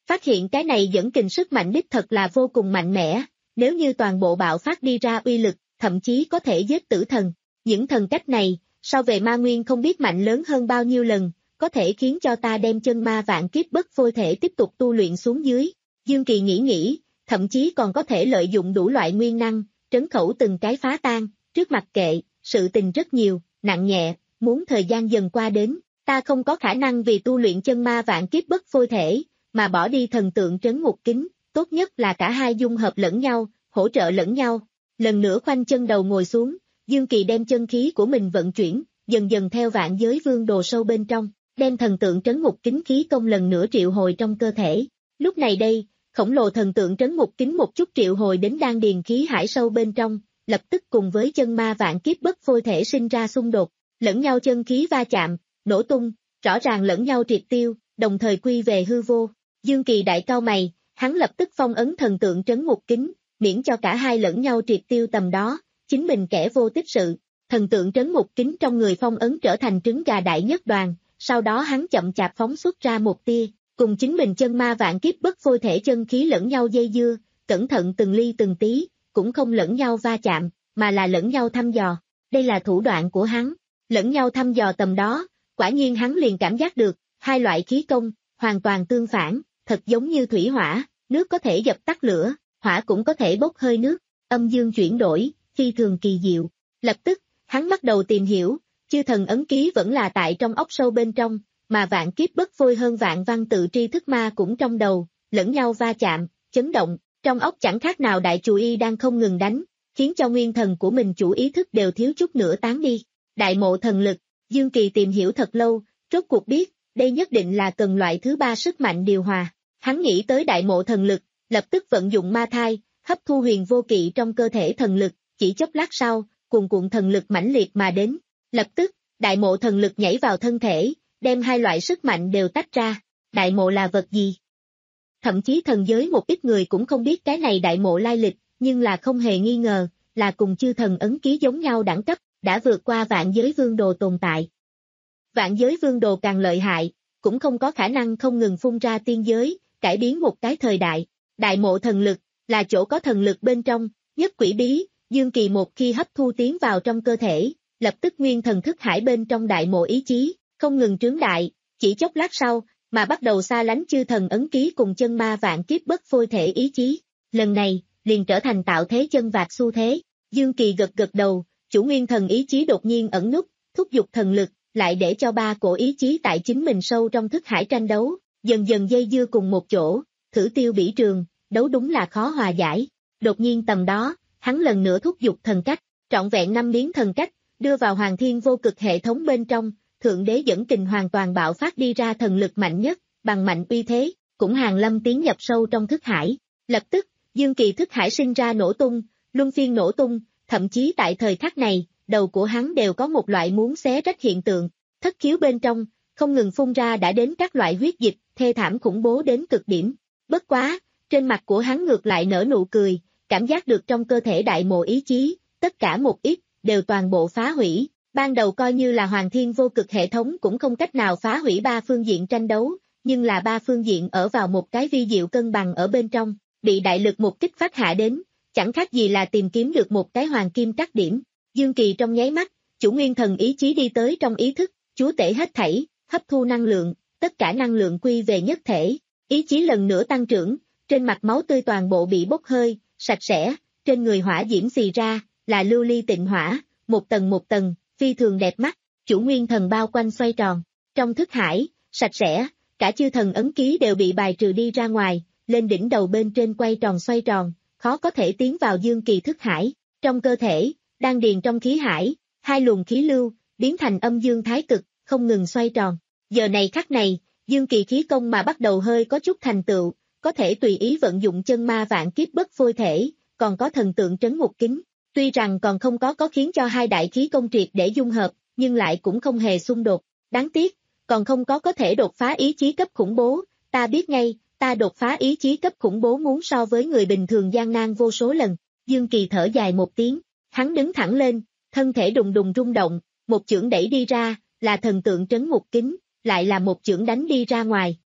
Speaker 2: phát hiện cái này dẫn kình sức mạnh đích thật là vô cùng mạnh mẽ, nếu như toàn bộ bạo phát đi ra uy lực, thậm chí có thể giết tử thần. Những thần cách này, so về ma nguyên không biết mạnh lớn hơn bao nhiêu lần, có thể khiến cho ta đem chân ma vạn kiếp bất phôi thể tiếp tục tu luyện xuống dưới. Dương Kỳ nghĩ nghĩ, thậm chí còn có thể lợi dụng đủ loại nguyên năng, trấn khẩu từng cái phá tan, trước mặt kệ, sự tình rất nhiều, nặng nhẹ, muốn thời gian dần qua đến, ta không có khả năng vì tu luyện chân ma vạn kiếp bất phôi thể, mà bỏ đi thần tượng trấn ngục kính, tốt nhất là cả hai dung hợp lẫn nhau, hỗ trợ lẫn nhau. Lần nữa khoanh chân đầu ngồi xuống, Dương Kỳ đem chân khí của mình vận chuyển, dần dần theo vạn giới vương đồ sâu bên trong, đem thần tượng trấn ngục kính khí công lần nữa triệu hồi trong cơ thể. Lúc này đây, khổng lồ thần tượng trấn ngục kính một chút triệu hồi đến đan điền khí hải sâu bên trong, lập tức cùng với chân ma vạn kiếp bất phôi thể sinh ra xung đột, lẫn nhau chân khí va chạm, nổ tung, rõ ràng lẫn nhau triệt tiêu, đồng thời quy về hư vô. Dương Kỳ đại cao mày, hắn lập tức phong ấn thần tượng trấn ngục kính, miễn cho cả hai lẫn nhau triệt tiêu tầm đó, chính mình kẻ vô tích sự. Thần tượng trấn ngục kính trong người phong ấn trở thành trứng gà đại nhất đoàn, sau đó hắn chậm chạp phóng xuất ra một tia, cùng chính mình chân ma vạn kiếp bất phôi thể chân khí lẫn nhau dây dưa, cẩn thận từng ly từng tí, cũng không lẫn nhau va chạm, mà là lẫn nhau thăm dò. Đây là thủ đoạn của hắn, lẫn nhau thăm dò tầm đó, quả nhiên hắn liền cảm giác được, hai loại khí công, hoàn toàn tương phản, thật giống như thủy hỏa, nước có thể dập tắt lửa, hỏa cũng có thể bốc hơi nước, âm dương chuyển đổi, phi thường kỳ diệu. Lập tức, hắn bắt đầu tìm hiểu, chư thần ấn ký vẫn là tại trong óc sâu bên trong, mà vạn kiếp bất phôi hơn vạn văn tự tri thức ma cũng trong đầu, lẫn nhau va chạm, chấn động, trong óc chẳng khác nào đại chủ y đang không ngừng đánh, khiến cho nguyên thần của mình chủ ý thức đều thiếu chút nữa tán đi. Đại mộ thần lực, Dương Kỳ tìm hiểu thật lâu, rốt cuộc biết, đây nhất định là cần loại thứ ba sức mạnh điều hòa. Hắn nghĩ tới đại mộ thần lực, lập tức vận dụng ma thai, hấp thu huyền vô kỵ trong cơ thể thần lực, chỉ chốc lát sau, cuồn cuộn thần lực mãnh liệt mà đến. Lập tức, đại mộ thần lực nhảy vào thân thể, đem hai loại sức mạnh đều tách ra. Đại mộ là vật gì? Thậm chí thần giới một ít người cũng không biết cái này đại mộ lai lịch, nhưng là không hề nghi ngờ, là cùng chư thần ấn ký giống nhau đẳng cấp, đã vượt qua vạn giới vương đồ tồn tại. Vạn giới vương đồ càng lợi hại, cũng không có khả năng không ngừng phun ra tiên giới, cải biến một cái thời đại. Đại mộ thần lực, là chỗ có thần lực bên trong, nhất quỷ bí, Dương Kỳ một khi hấp thu tiến vào trong cơ thể, lập tức nguyên thần thức hải bên trong đại mộ ý chí, không ngừng trướng đại, chỉ chốc lát sau, mà bắt đầu xa lánh chư thần ấn ký cùng chân ma vạn kiếp bất phôi thể ý chí. Lần này, liền trở thành tạo thế chân vạc xu thế. Dương Kỳ gật gật đầu, chủ nguyên thần ý chí đột nhiên ẩn nút, thúc giục thần lực, lại để cho ba cổ ý chí tại chính mình sâu trong thức hải tranh đấu, dần dần dây dưa cùng một chỗ, thử tiêu bỉ trường, đấu đúng là khó hòa giải. Đột nhiên tầm đó, hắn lần nữa thúc giục thần cách, trọn vẹn năm miếng thần cách, đưa vào hoàng thiên vô cực hệ thống bên trong, thượng đế dẫn kình hoàn toàn bạo phát đi ra thần lực mạnh nhất, bằng mạnh uy thế, cũng hàng lâm tiến nhập sâu trong thức hải. Lập tức, Dương Kỳ thức hải sinh ra nổ tung, luân phiên nổ tung, thậm chí tại thời khắc này, đầu của hắn đều có một loại muốn xé rách hiện tượng, thất khiếu bên trong, không ngừng phun ra đã đến các loại huyết dịch, thê thảm khủng bố đến cực điểm. Bất quá, trên mặt của hắn ngược lại nở nụ cười, cảm giác được trong cơ thể đại mộ ý chí, tất cả một ít, đều toàn bộ phá hủy. Ban đầu coi như là hoàng thiên vô cực hệ thống cũng không cách nào phá hủy ba phương diện tranh đấu, nhưng là ba phương diện ở vào một cái vi diệu cân bằng ở bên trong, bị đại lực một kích phát hạ đến, chẳng khác gì là tìm kiếm được một cái hoàng kim trắc điểm. Dương Kỳ trong nháy mắt, chủ nguyên thần ý chí đi tới trong ý thức, chúa tể hết thảy, hấp thu năng lượng, tất cả năng lượng quy về nhất thể, ý chí lần nữa tăng trưởng, trên mặt máu tươi toàn bộ bị bốc hơi, sạch sẽ, trên người hỏa diễm xì ra, là lưu ly tịnh hỏa, một tầng một tầng, phi thường đẹp mắt, chủ nguyên thần bao quanh xoay tròn, trong thức hải, sạch sẽ, cả chư thần ấn ký đều bị bài trừ đi ra ngoài, lên đỉnh đầu bên trên quay tròn xoay tròn, khó có thể tiến vào Dương Kỳ thức hải, trong cơ thể, đan điền trong khí hải, hai luồng khí lưu, biến thành âm dương thái cực, không ngừng xoay tròn. Giờ này khắc này, Dương Kỳ khí công mà bắt đầu hơi có chút thành tựu, có thể tùy ý vận dụng chân ma vạn kiếp bất phôi thể, còn có thần tượng trấn ngục kính. Tuy rằng còn không có có khiến cho hai đại khí công triệt để dung hợp, nhưng lại cũng không hề xung đột. Đáng tiếc, còn không có có thể đột phá ý chí cấp khủng bố, ta biết ngay, ta đột phá ý chí cấp khủng bố muốn so với người bình thường gian nan vô số lần. Dương Kỳ thở dài một tiếng, hắn đứng thẳng lên, thân thể đùng đùng rung động, một chưởng đẩy đi ra, là thần tượng trấn ngục kính, lại là một chưởng đánh đi ra ngoài,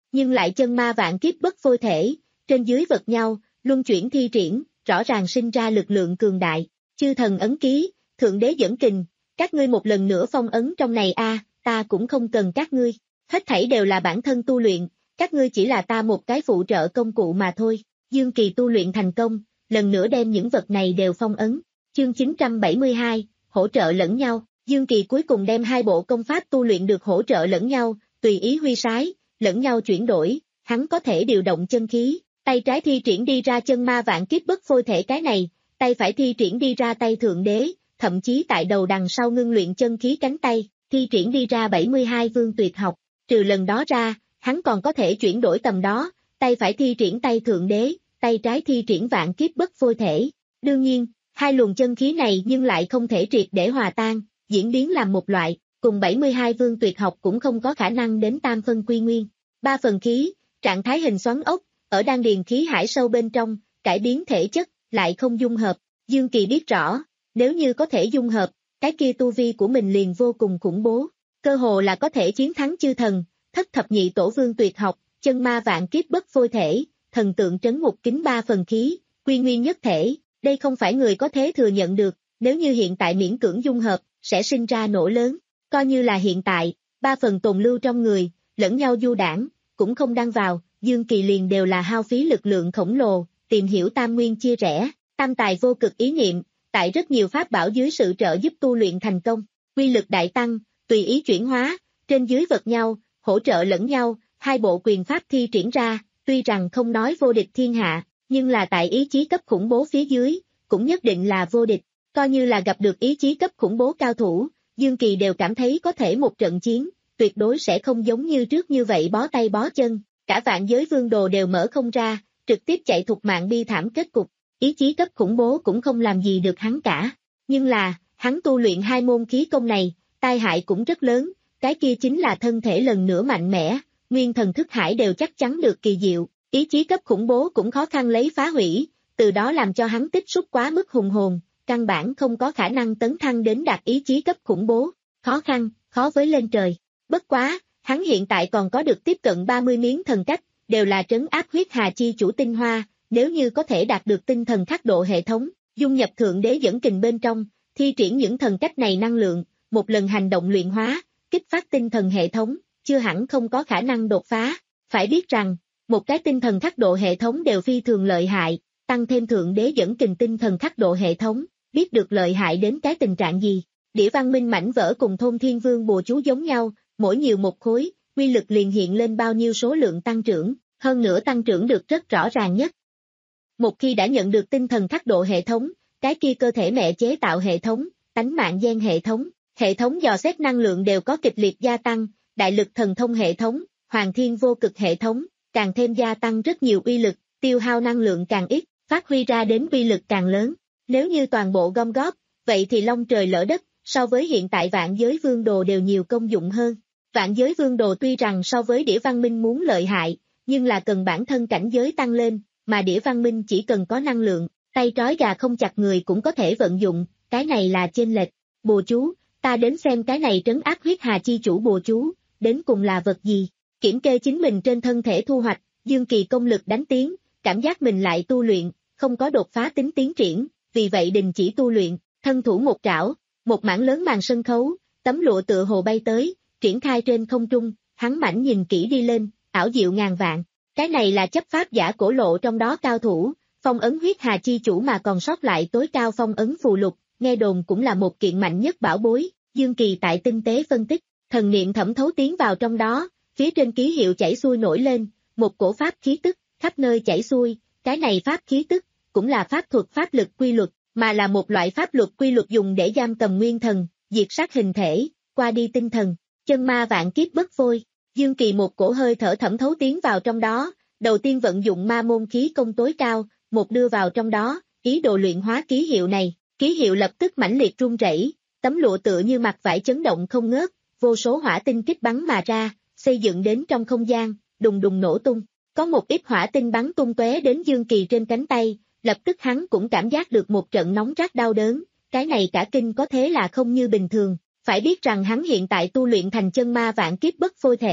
Speaker 2: nhưng lại chân ma vạn kiếp bất phôi thể, trên dưới vật nhau, luân chuyển thi triển, rõ ràng sinh ra lực lượng cường đại. Chư thần ấn ký, thượng đế dẫn kình, các ngươi một lần nữa phong ấn trong này a, ta cũng không cần các ngươi, hết thảy đều là bản thân tu luyện, các ngươi chỉ là ta một cái phụ trợ công cụ mà thôi. Dương Kỳ tu luyện thành công, lần nữa đem những vật này đều phong ấn. Chương chín trăm bảy mươi hai, hỗ trợ lẫn nhau. Dương Kỳ cuối cùng đem hai bộ công pháp tu luyện được hỗ trợ lẫn nhau, tùy ý huy sái, lẫn nhau chuyển đổi, hắn có thể điều động chân khí, tay trái thi triển đi ra chân ma vạn kiếp bất phôi thể cái này, tay phải thi triển đi ra tay thượng đế, thậm chí tại đầu đằng sau ngưng luyện chân khí cánh tay, thi triển đi ra bảy mươi hai vương tuyệt học, trừ lần đó ra, hắn còn có thể chuyển đổi tầm đó, tay phải thi triển tay thượng đế, tay trái thi triển vạn kiếp bất phôi thể. Đương nhiên, hai luồng chân khí này nhưng lại không thể triệt để hòa tan, diễn biến làm một loại, cùng bảy mươi hai vương tuyệt học cũng không có khả năng đến tam phân quy nguyên. Ba phần khí, trạng thái hình xoắn ốc, ở đan điền khí hải sâu bên trong, cải biến thể chất, lại không dung hợp. Dương Kỳ biết rõ, nếu như có thể dung hợp, cái kia tu vi của mình liền vô cùng khủng bố, cơ hồ là có thể chiến thắng chư thần, thất thập nhị tổ vương tuyệt học, chân ma vạn kiếp bất phôi thể, thần tượng trấn ngục kính ba phần khí, quy nguyên nhất thể, đây không phải người có thể thừa nhận được, nếu như hiện tại miễn cưỡng dung hợp, sẽ sinh ra nổ lớn, coi như là hiện tại, ba phần tồn lưu trong người, lẫn nhau du đảng, cũng không đăng vào, Dương Kỳ liền đều là hao phí lực lượng khổng lồ, tìm hiểu tam nguyên chia rẽ, tam tài vô cực ý niệm, tại rất nhiều pháp bảo dưới sự trợ giúp tu luyện thành công, quy lực đại tăng, tùy ý chuyển hóa, trên dưới vật nhau, hỗ trợ lẫn nhau, hai bộ quyền pháp thi triển ra, tuy rằng không nói vô địch thiên hạ, nhưng là tại ý chí cấp khủng bố phía dưới, cũng nhất định là vô địch, coi như là gặp được ý chí cấp khủng bố cao thủ, Dương Kỳ đều cảm thấy có thể một trận chiến, tuyệt đối sẽ không giống như trước như vậy bó tay bó chân, cả vạn giới vương đồ đều mở không ra, trực tiếp chạy thục mạng bi thảm kết cục, ý chí cấp khủng bố cũng không làm gì được hắn cả, nhưng là, hắn tu luyện hai môn khí công này, tai hại cũng rất lớn, cái kia chính là thân thể lần nữa mạnh mẽ, nguyên thần thức hải đều chắc chắn được kỳ diệu, ý chí cấp khủng bố cũng khó khăn lấy phá hủy, từ đó làm cho hắn tích xúc quá mức hùng hồn, căn bản không có khả năng tấn thăng đến đạt ý chí cấp khủng bố, khó khăn, khó với lên trời. Bất quá, hắn hiện tại còn có được tiếp cận ba mươi miếng thần cách, đều là trấn áp huyết hà chi chủ tinh hoa, nếu như có thể đạt được tinh thần khắc độ hệ thống, dung nhập thượng đế dẫn kình bên trong, thi triển những thần cách này năng lượng, một lần hành động luyện hóa, kích phát tinh thần hệ thống, chưa hẳn không có khả năng đột phá. Phải biết rằng, một cái tinh thần khắc độ hệ thống đều phi thường lợi hại, tăng thêm thượng đế dẫn kình tinh thần khắc độ hệ thống, biết được lợi hại đến cái tình trạng gì. Đĩa văn minh mảnh vỡ cùng thôn thiên vương bùa chú giống nhau, mỗi nhiều một khối, quy lực liền hiện lên bao nhiêu số lượng tăng trưởng, hơn nữa tăng trưởng được rất rõ ràng nhất. Một khi đã nhận được tinh thần khắc độ hệ thống, cái kia cơ thể mẹ chế tạo hệ thống, tánh mạng gen hệ thống, hệ thống dò xét năng lượng đều có kịch liệt gia tăng, đại lực thần thông hệ thống, hoàng thiên vô cực hệ thống, càng thêm gia tăng rất nhiều uy lực, tiêu hao năng lượng càng ít, phát huy ra đến uy lực càng lớn. Nếu như toàn bộ gom góp, vậy thì long trời lỡ đất, so với hiện tại vạn giới vương đồ đều nhiều công dụng hơn. Vạn giới vương đồ tuy rằng so với đĩa văn minh muốn lợi hại, nhưng là cần bản thân cảnh giới tăng lên, mà đĩa văn minh chỉ cần có năng lượng, tay trói gà không chặt người cũng có thể vận dụng, cái này là chênh lệch. Bùa chú, ta đến xem cái này trấn áp huyết hà chi chủ bùa chú, đến cùng là vật gì? Kiểm kê chính mình trên thân thể thu hoạch, Dương Kỳ công lực đánh tiến, cảm giác mình lại tu luyện, không có đột phá tính tiến triển, vì vậy đình chỉ tu luyện, thân thủ một trảo, một mảng lớn màn sân khấu, tấm lụa tựa hồ bay tới, triển khai trên không trung, hắn mảnh nhìn kỹ đi lên, ảo diệu ngàn vạn. Cái này là chấp pháp giả cổ lộ trong đó cao thủ, phong ấn huyết hà chi chủ mà còn sót lại tối cao phong ấn phù lục, nghe đồn cũng là một kiện mạnh nhất bảo bối. Dương Kỳ tại tinh tế phân tích, thần niệm thẩm thấu tiến vào trong đó, phía trên ký hiệu chảy xuôi nổi lên, một cổ pháp khí tức, khắp nơi chảy xuôi, cái này pháp khí tức, cũng là pháp thuật pháp lực quy luật, mà là một loại pháp luật quy luật dùng để giam cầm nguyên thần, diệt sát hình thể, qua đi tinh thần, chân ma vạn kiếp bất phôi. Dương Kỳ một cổ hơi thở thẩm thấu tiến vào trong đó, đầu tiên vận dụng ma môn khí công tối cao, một đưa vào trong đó, ý đồ luyện hóa ký hiệu này, ký hiệu lập tức mãnh liệt rung rẩy, tấm lụa tựa như mặt vải chấn động không ngớt, vô số hỏa tinh kích bắn mà ra, xây dựng đến trong không gian, đùng đùng nổ tung, có một ít hỏa tinh bắn tung tóe đến Dương Kỳ trên cánh tay, lập tức hắn cũng cảm giác được một trận nóng rát đau đớn, cái này cả kinh có thế là không như bình thường. Phải biết rằng hắn hiện tại tu luyện thành chân ma vạn kiếp bất phôi thể,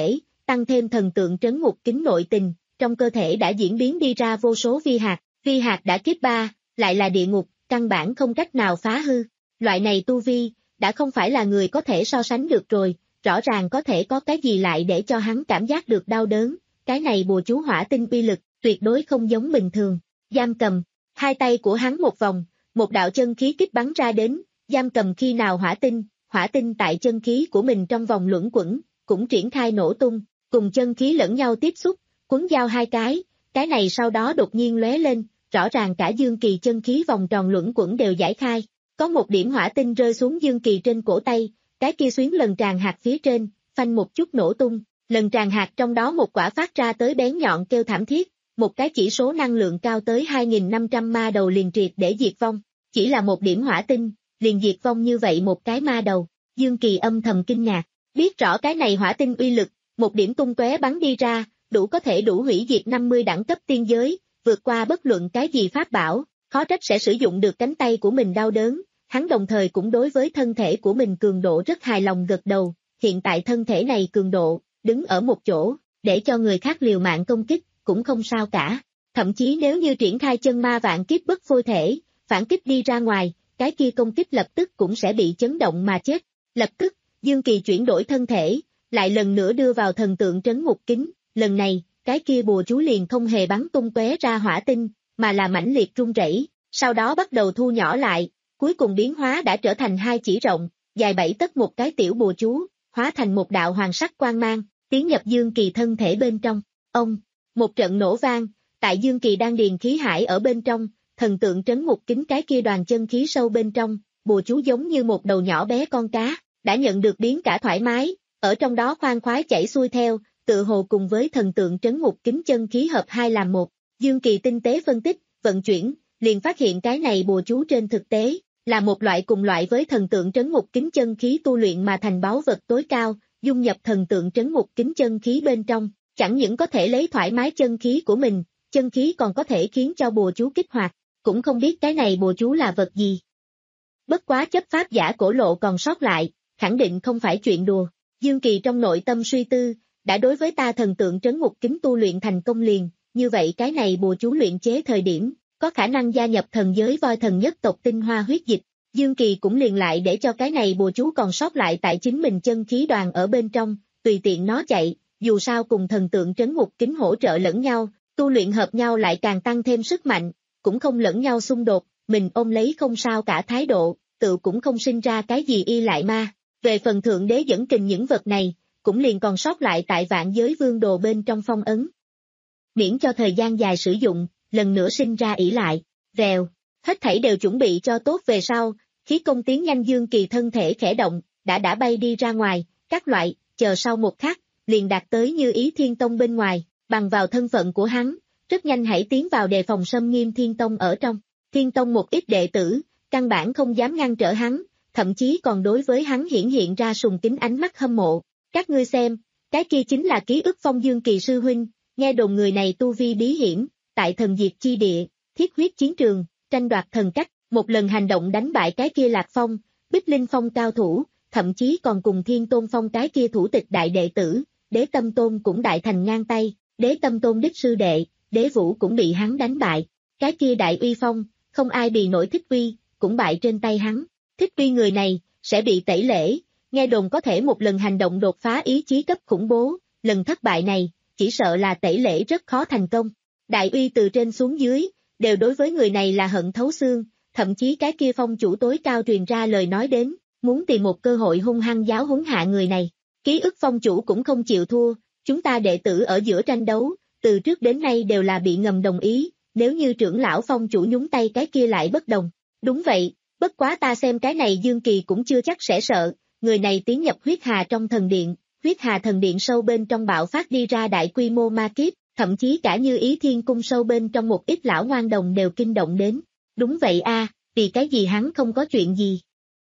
Speaker 2: tăng thêm thần tượng trấn ngục kính nội tình, trong cơ thể đã diễn biến đi ra vô số vi hạt, vi hạt đã kiếp ba, lại là địa ngục, căn bản không cách nào phá hư. Loại này tu vi, đã không phải là người có thể so sánh được rồi, rõ ràng có thể có cái gì lại để cho hắn cảm giác được đau đớn, cái này bùa chú hỏa tinh uy lực, tuyệt đối không giống bình thường. Giam cầm, hai tay của hắn một vòng, một đạo chân khí kích bắn ra đến, giam cầm khi nào hỏa tinh, hỏa tinh tại chân khí của mình trong vòng luẩn quẩn, cũng triển khai nổ tung, cùng chân khí lẫn nhau tiếp xúc, quấn giao hai cái, cái này sau đó đột nhiên lóe lên, rõ ràng cả Dương Kỳ chân khí vòng tròn luẩn quẩn đều giải khai, có một điểm hỏa tinh rơi xuống Dương Kỳ trên cổ tay, cái kia xuyến lần tràn hạt phía trên, phanh một chút nổ tung, lần tràn hạt trong đó một quả phát ra tới bén nhọn kêu thảm thiết, một cái chỉ số năng lượng cao tới hai nghìn năm trăm ma đầu liền triệt để diệt vong, chỉ là một điểm hỏa tinh, liền diệt vong như vậy một cái ma đầu, Dương Kỳ âm thầm kinh ngạc, biết rõ cái này hỏa tinh uy lực, một điểm tung tóe bắn đi ra, đủ có thể đủ hủy diệt năm mươi đẳng cấp tiên giới, vượt qua bất luận cái gì pháp bảo, khó trách sẽ sử dụng được cánh tay của mình đau đớn, hắn đồng thời cũng đối với thân thể của mình cường độ rất hài lòng gật đầu, hiện tại thân thể này cường độ, đứng ở một chỗ, để cho người khác liều mạng công kích, cũng không sao cả, thậm chí nếu như triển khai chân ma vạn kiếp bất phôi thể, phản kích đi ra ngoài, cái kia công kích lập tức cũng sẽ bị chấn động mà chết, lập tức, Dương Kỳ chuyển đổi thân thể, lại lần nữa đưa vào thần tượng trấn ngục kính, lần này, cái kia bùa chú liền không hề bắn tung tóe ra hỏa tinh, mà là mãnh liệt rung rẩy, sau đó bắt đầu thu nhỏ lại, cuối cùng biến hóa đã trở thành hai chỉ rộng, dài bảy tấc một cái tiểu bùa chú, hóa thành một đạo hoàng sắc quang mang, tiến nhập Dương Kỳ thân thể bên trong. Ông, một trận nổ vang, tại Dương Kỳ đang điền khí hải ở bên trong, thần tượng trấn ngục kính cái kia đoàn chân khí sâu bên trong, bùa chú giống như một đầu nhỏ bé con cá, đã nhận được biến cả thoải mái, ở trong đó khoan khoái chảy xuôi theo, tự hồ cùng với thần tượng trấn ngục kính chân khí hợp hai làm một. Dương Kỳ tinh tế phân tích, vận chuyển, liền phát hiện cái này bùa chú trên thực tế, là một loại cùng loại với thần tượng trấn ngục kính chân khí tu luyện mà thành báu vật tối cao, dung nhập thần tượng trấn ngục kính chân khí bên trong, chẳng những có thể lấy thoải mái chân khí của mình, chân khí còn có thể khiến cho bùa chú kích hoạt, cũng không biết cái này bùa chú là vật gì. Bất quá chấp pháp giả cổ lộ còn sót lại, khẳng định không phải chuyện đùa. Dương Kỳ trong nội tâm suy tư, đã đối với ta thần tượng trấn ngục kính tu luyện thành công liền, như vậy cái này bùa chú luyện chế thời điểm, có khả năng gia nhập thần giới voi thần nhất tộc tinh hoa huyết dịch. Dương Kỳ cũng liền lại để cho cái này bùa chú còn sót lại tại chính mình chân khí đoàn ở bên trong, tùy tiện nó chạy, dù sao cùng thần tượng trấn ngục kính hỗ trợ lẫn nhau, tu luyện hợp nhau lại càng tăng thêm sức mạnh, cũng không lẫn nhau xung đột, mình ôm lấy không sao cả thái độ, tự cũng không sinh ra cái gì y lại ma. Về phần thượng đế dẫn kình những vật này, cũng liền còn sót lại tại vạn giới vương đồ bên trong phong ấn. Miễn cho thời gian dài sử dụng, lần nữa sinh ra ỷ lại, vèo, hết thảy đều chuẩn bị cho tốt về sau, khí công tiến nhanh Dương Kỳ thân thể khẽ động, đã đã bay đi ra ngoài, các loại, chờ sau một khắc, liền đạt tới Như Ý Thiên Tông bên ngoài, bằng vào thân phận của hắn, rất nhanh hãy tiến vào đề phòng xâm nghiêm Thiên Tông ở trong. Thiên Tông một ít đệ tử, căn bản không dám ngăn trở hắn, thậm chí còn đối với hắn hiển hiện ra sùng kính ánh mắt hâm mộ. Các ngươi xem, cái kia chính là ký ức phong Dương Kỳ sư huynh, nghe đồn người này tu vi bí hiểm, tại thần diệt chi địa, thiết huyết chiến trường, tranh đoạt thần cách, một lần hành động đánh bại cái kia Lạc Phong, Bích Linh Phong cao thủ, thậm chí còn cùng Thiên Tôn Phong cái kia thủ tịch đại đệ tử, Đế Tâm Tôn cũng đại thành ngang tay, Đế Tâm Tôn đích sư đệ, Đế Vũ cũng bị hắn đánh bại, cái kia đại uy phong, không ai bị nổi Thích Uy, cũng bại trên tay hắn. Thích Uy người này, sẽ bị tẩy lễ, nghe đồn có thể một lần hành động đột phá ý chí cấp khủng bố, lần thất bại này, chỉ sợ là tẩy lễ rất khó thành công. Đại uy từ trên xuống dưới, đều đối với người này là hận thấu xương, thậm chí cái kia phong chủ tối cao truyền ra lời nói đến, muốn tìm một cơ hội hung hăng giáo huấn hạ người này. Ký ức phong chủ cũng không chịu thua, chúng ta đệ tử ở giữa tranh đấu, từ trước đến nay đều là bị ngầm đồng ý, nếu như trưởng lão phong chủ nhúng tay cái kia lại bất đồng. Đúng vậy, bất quá ta xem cái này Dương Kỳ cũng chưa chắc sẽ sợ, người này tiến nhập huyết hà trong thần điện, huyết hà thần điện sâu bên trong bạo phát đi ra đại quy mô ma kiếp, thậm chí cả Như Ý Thiên Cung sâu bên trong một ít lão ngoan đồng đều kinh động đến. Đúng vậy a, vì cái gì hắn không có chuyện gì?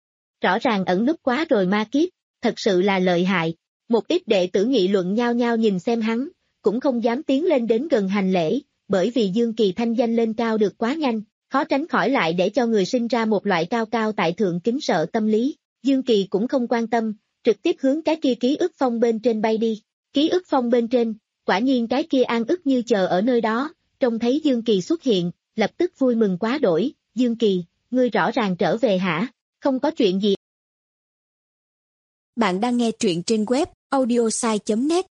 Speaker 2: Rõ ràng ẩn núp quá rồi ma kiếp, thật sự là lợi hại. Một ít đệ tử nghị luận nhao nhao nhìn xem hắn, cũng không dám tiến lên đến gần hành lễ, bởi vì Dương Kỳ thanh danh lên cao được quá nhanh, khó tránh khỏi lại để cho người sinh ra một loại cao cao tại thượng kính sợ tâm lý. Dương Kỳ cũng không quan tâm, trực tiếp hướng cái kia ký ức phong bên trên bay đi. Ký ức phong bên trên, quả nhiên cái kia An ức như chờ ở nơi đó, trông thấy Dương Kỳ xuất hiện, lập tức vui mừng quá đổi, Dương Kỳ, ngươi rõ ràng trở về hả, không có chuyện gì.
Speaker 3: Bạn đang nghe truyện trên web audiosai chấm net.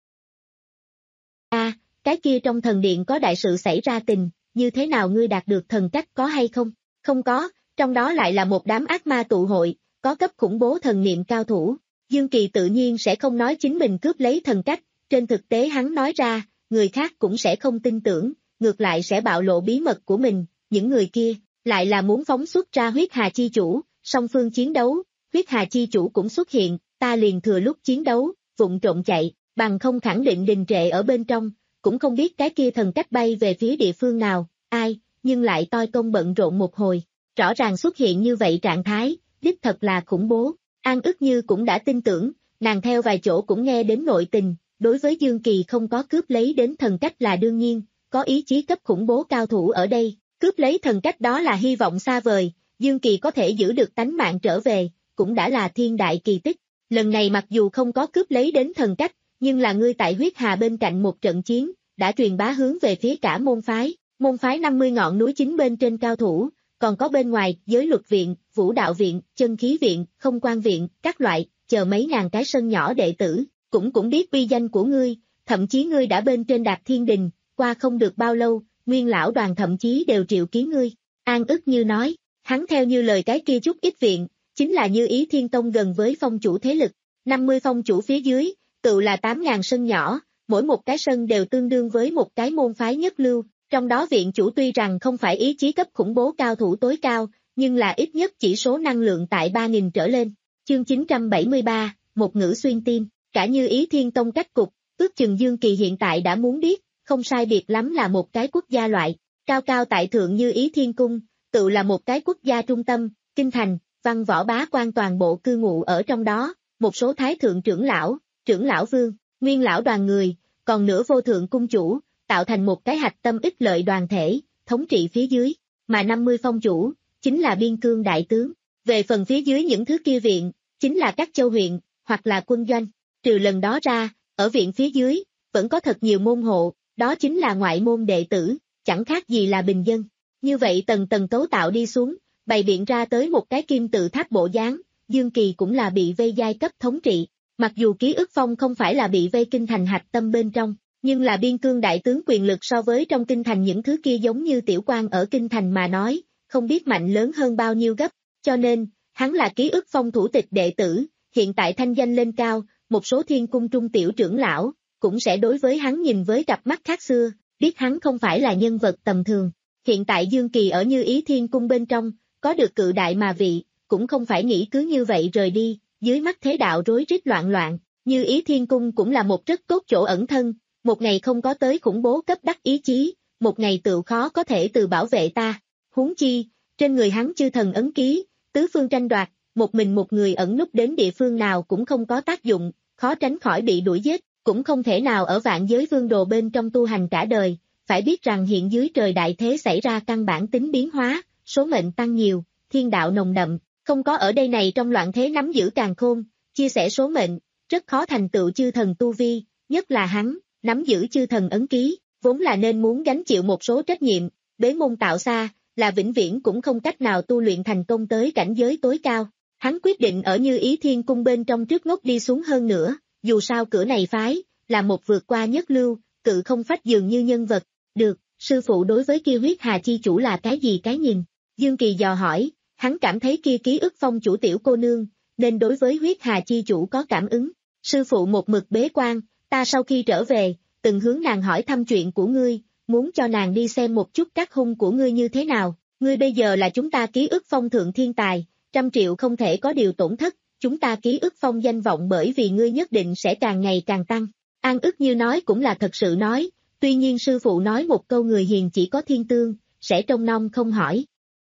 Speaker 2: À, cái kia trong thần điện có đại sự xảy ra tình, như thế nào ngươi đạt được thần cách có hay không? Không có, trong đó lại là một đám ác ma tụ hội, có cấp khủng bố thần niệm cao thủ. Dương Kỳ tự nhiên sẽ không nói chính mình cướp lấy thần cách, trên thực tế hắn nói ra, người khác cũng sẽ không tin tưởng, ngược lại sẽ bạo lộ bí mật của mình, những người kia, lại là muốn phóng xuất ra huyết hà chi chủ, song phương chiến đấu, huyết hà chi chủ cũng xuất hiện, ta liền thừa lúc chiến đấu, vụng trộm chạy, bằng không khẳng định đình trệ ở bên trong, cũng không biết cái kia thần cách bay về phía địa phương nào, ai, nhưng lại toi công bận rộn một hồi, rõ ràng xuất hiện như vậy trạng thái, đích thật là khủng bố. An ức như cũng đã tin tưởng, nàng theo vài chỗ cũng nghe đến nội tình, đối với Dương Kỳ không có cướp lấy đến thần cách là đương nhiên, có ý chí cấp khủng bố cao thủ ở đây, cướp lấy thần cách đó là hy vọng xa vời, Dương Kỳ có thể giữ được tánh mạng trở về, cũng đã là thiên đại kỳ tích. Lần này mặc dù không có cướp lấy đến thần cách, nhưng là ngươi tại huyết hà bên cạnh một trận chiến, đã truyền bá hướng về phía cả môn phái, môn phái năm mươi ngọn núi chính bên trên cao thủ, còn có bên ngoài, giới luật viện, vũ đạo viện, chân khí viện, không quan viện, các loại, chờ mấy ngàn cái sân nhỏ đệ tử, cũng cũng biết uy danh của ngươi, thậm chí ngươi đã bên trên đạt thiên đình, qua không được bao lâu, nguyên lão đoàn thậm chí đều triệu kiến ngươi. An ức như nói, hắn theo như lời cái kia chút ít viện, chính là Như Ý Thiên Tông gần với phong chủ thế lực, năm mươi phong chủ phía dưới, tự là tám ngàn sân nhỏ, mỗi một cái sân đều tương đương với một cái môn phái nhất lưu. Trong đó viện chủ tuy rằng không phải ý chí cấp khủng bố cao thủ tối cao, nhưng là ít nhất chỉ số năng lượng tại ba nghìn trở lên. Chương chín trăm bảy mươi ba, một ngữ xuyên tim, cả Như Ý Thiên Tông cách cục, ước chừng Dương Kỳ hiện tại đã muốn biết, không sai biệt lắm là một cái quốc gia loại, cao cao tại thượng Như Ý Thiên Cung, tự là một cái quốc gia trung tâm, kinh thành, văn võ bá quan toàn bộ cư ngụ ở trong đó, một số thái thượng trưởng lão, trưởng lão vương, nguyên lão đoàn người, còn nửa vô thượng cung chủ, tạo thành một cái hạch tâm ích lợi đoàn thể, thống trị phía dưới, mà năm mươi phong chủ, chính là biên cương đại tướng. Về phần phía dưới những thứ kia viện, chính là các châu huyện, hoặc là quân doanh. Trừ lần đó ra, ở viện phía dưới, vẫn có thật nhiều môn hộ, đó chính là ngoại môn đệ tử, chẳng khác gì là bình dân. Như vậy tầng tầng cấu tạo đi xuống, bày biện ra tới một cái kim tự tháp bộ dáng, Dương Kỳ cũng là bị vây giai cấp thống trị. Mặc dù ký ức phong không phải là bị vây kinh thành hạch tâm bên trong, nhưng là biên cương đại tướng quyền lực so với trong kinh thành những thứ kia giống như tiểu quan ở kinh thành mà nói, không biết mạnh lớn hơn bao nhiêu gấp, cho nên, hắn là ký ức phong thủ tịch đệ tử, hiện tại thanh danh lên cao, một số thiên cung trung tiểu trưởng lão, cũng sẽ đối với hắn nhìn với cặp mắt khác xưa, biết hắn không phải là nhân vật tầm thường. Hiện tại Dương Kỳ ở Như Ý Thiên Cung bên trong, có được cự đại mà vị, cũng không phải nghĩ cứ như vậy rời đi, dưới mắt thế đạo rối rít loạn loạn, Như Ý Thiên Cung cũng là một rất tốt chỗ ẩn thân. Một ngày không có tới khủng bố cấp đắc ý chí, một ngày tự khó có thể tự bảo vệ ta. Huống chi, trên người hắn chư thần ấn ký, tứ phương tranh đoạt, một mình một người ẩn núp đến địa phương nào cũng không có tác dụng, khó tránh khỏi bị đuổi giết, cũng không thể nào ở vạn giới vương đồ bên trong tu hành cả đời. Phải biết rằng hiện dưới trời đại thế xảy ra căn bản tính biến hóa, số mệnh tăng nhiều, thiên đạo nồng đậm, không có ở đây này trong loạn thế nắm giữ càn khôn, chia sẻ số mệnh, rất khó thành tựu chư thần tu vi, nhất là hắn. Nắm giữ chư thần ấn ký, vốn là nên muốn gánh chịu một số trách nhiệm, bế môn tạo xa, là vĩnh viễn cũng không cách nào tu luyện thành công tới cảnh giới tối cao. Hắn quyết định ở Như Ý Thiên Cung bên trong trước ngốc đi xuống hơn nữa, dù sao cửa này phái, là một vượt qua nhất lưu, cự không phách dường như nhân vật. Được, sư phụ đối với kia huyết hà chi chủ là cái gì cái nhìn? Dương Kỳ dò hỏi, hắn cảm thấy kia ký ức phong chủ tiểu cô nương, nên đối với huyết hà chi chủ có cảm ứng. Sư phụ một mực bế quan. Ta sau khi trở về, từng hướng nàng hỏi thăm chuyện của ngươi, muốn cho nàng đi xem một chút các hung của ngươi như thế nào, ngươi bây giờ là chúng ta ký ức phong thượng thiên tài, trăm triệu không thể có điều tổn thất, chúng ta ký ức phong danh vọng bởi vì ngươi nhất định sẽ càng ngày càng tăng. An ức như nói cũng là thật sự nói, tuy nhiên sư phụ nói một câu người hiền chỉ có thiên tương, sẽ trông nom không hỏi.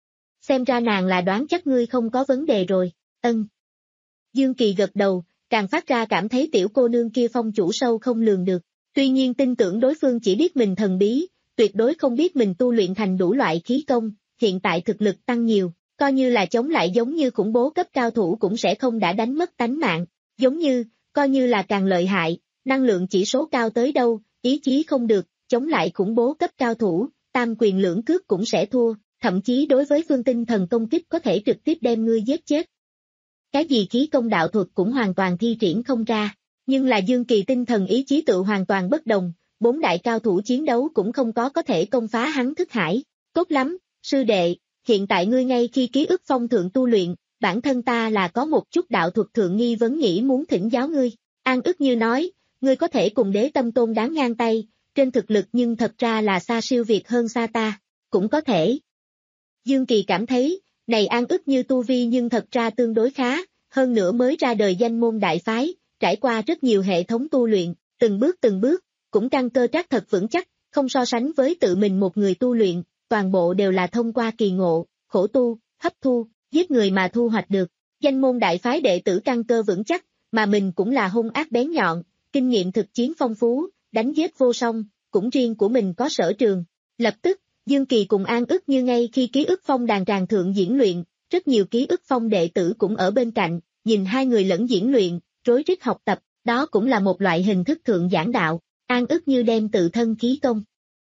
Speaker 2: Xem ra nàng là đoán chắc ngươi không có vấn đề rồi, ân. Dương Kỳ gật đầu. Càng phát ra cảm thấy tiểu cô nương kia phong chủ sâu không lường được, tuy nhiên tin tưởng đối phương chỉ biết mình thần bí, tuyệt đối không biết mình tu luyện thành đủ loại khí công, hiện tại thực lực tăng nhiều, coi như là chống lại giống như khủng bố cấp cao thủ cũng sẽ không đã đánh mất tánh mạng, giống như, coi như là càng lợi hại, năng lượng chỉ số cao tới đâu, ý chí không được, chống lại khủng bố cấp cao thủ, tam quyền lưỡng cước cũng sẽ thua, thậm chí đối với phương tinh thần công kích có thể trực tiếp đem ngươi giết chết. Cái gì khí công đạo thuật cũng hoàn toàn thi triển không ra, nhưng là Dương Kỳ tinh thần ý chí tự hoàn toàn bất đồng, bốn đại cao thủ chiến đấu cũng không có có thể công phá hắn thức hải. Tốt lắm, sư đệ, hiện tại ngươi ngay khi ký ức phong thượng tu luyện, bản thân ta là có một chút đạo thuật thượng nghi vấn nghĩ muốn thỉnh giáo ngươi. An ức như nói, ngươi có thể cùng Đế Tâm Tôn đáng ngang tay, trên thực lực nhưng thật ra là xa siêu việt hơn xa ta, cũng có thể. Dương Kỳ cảm thấy, này An ức như tu vi nhưng thật ra tương đối khá, hơn nữa mới ra đời danh môn đại phái, trải qua rất nhiều hệ thống tu luyện, từng bước từng bước, cũng căn cơ trác thật vững chắc, không so sánh với tự mình một người tu luyện, toàn bộ đều là thông qua kỳ ngộ, khổ tu, hấp thu, giết người mà thu hoạch được. Danh môn đại phái đệ tử căn cơ vững chắc, mà mình cũng là hung ác bén nhọn, kinh nghiệm thực chiến phong phú, đánh giết vô song, cũng riêng của mình có sở trường. Lập tức, Dương Kỳ cùng An ức như ngay khi ký ức phong đàn tràng thượng diễn luyện, rất nhiều ký ức phong đệ tử cũng ở bên cạnh, nhìn hai người lẫn diễn luyện, rối rít học tập, đó cũng là một loại hình thức thượng giảng đạo. An ức như đem tự thân khí công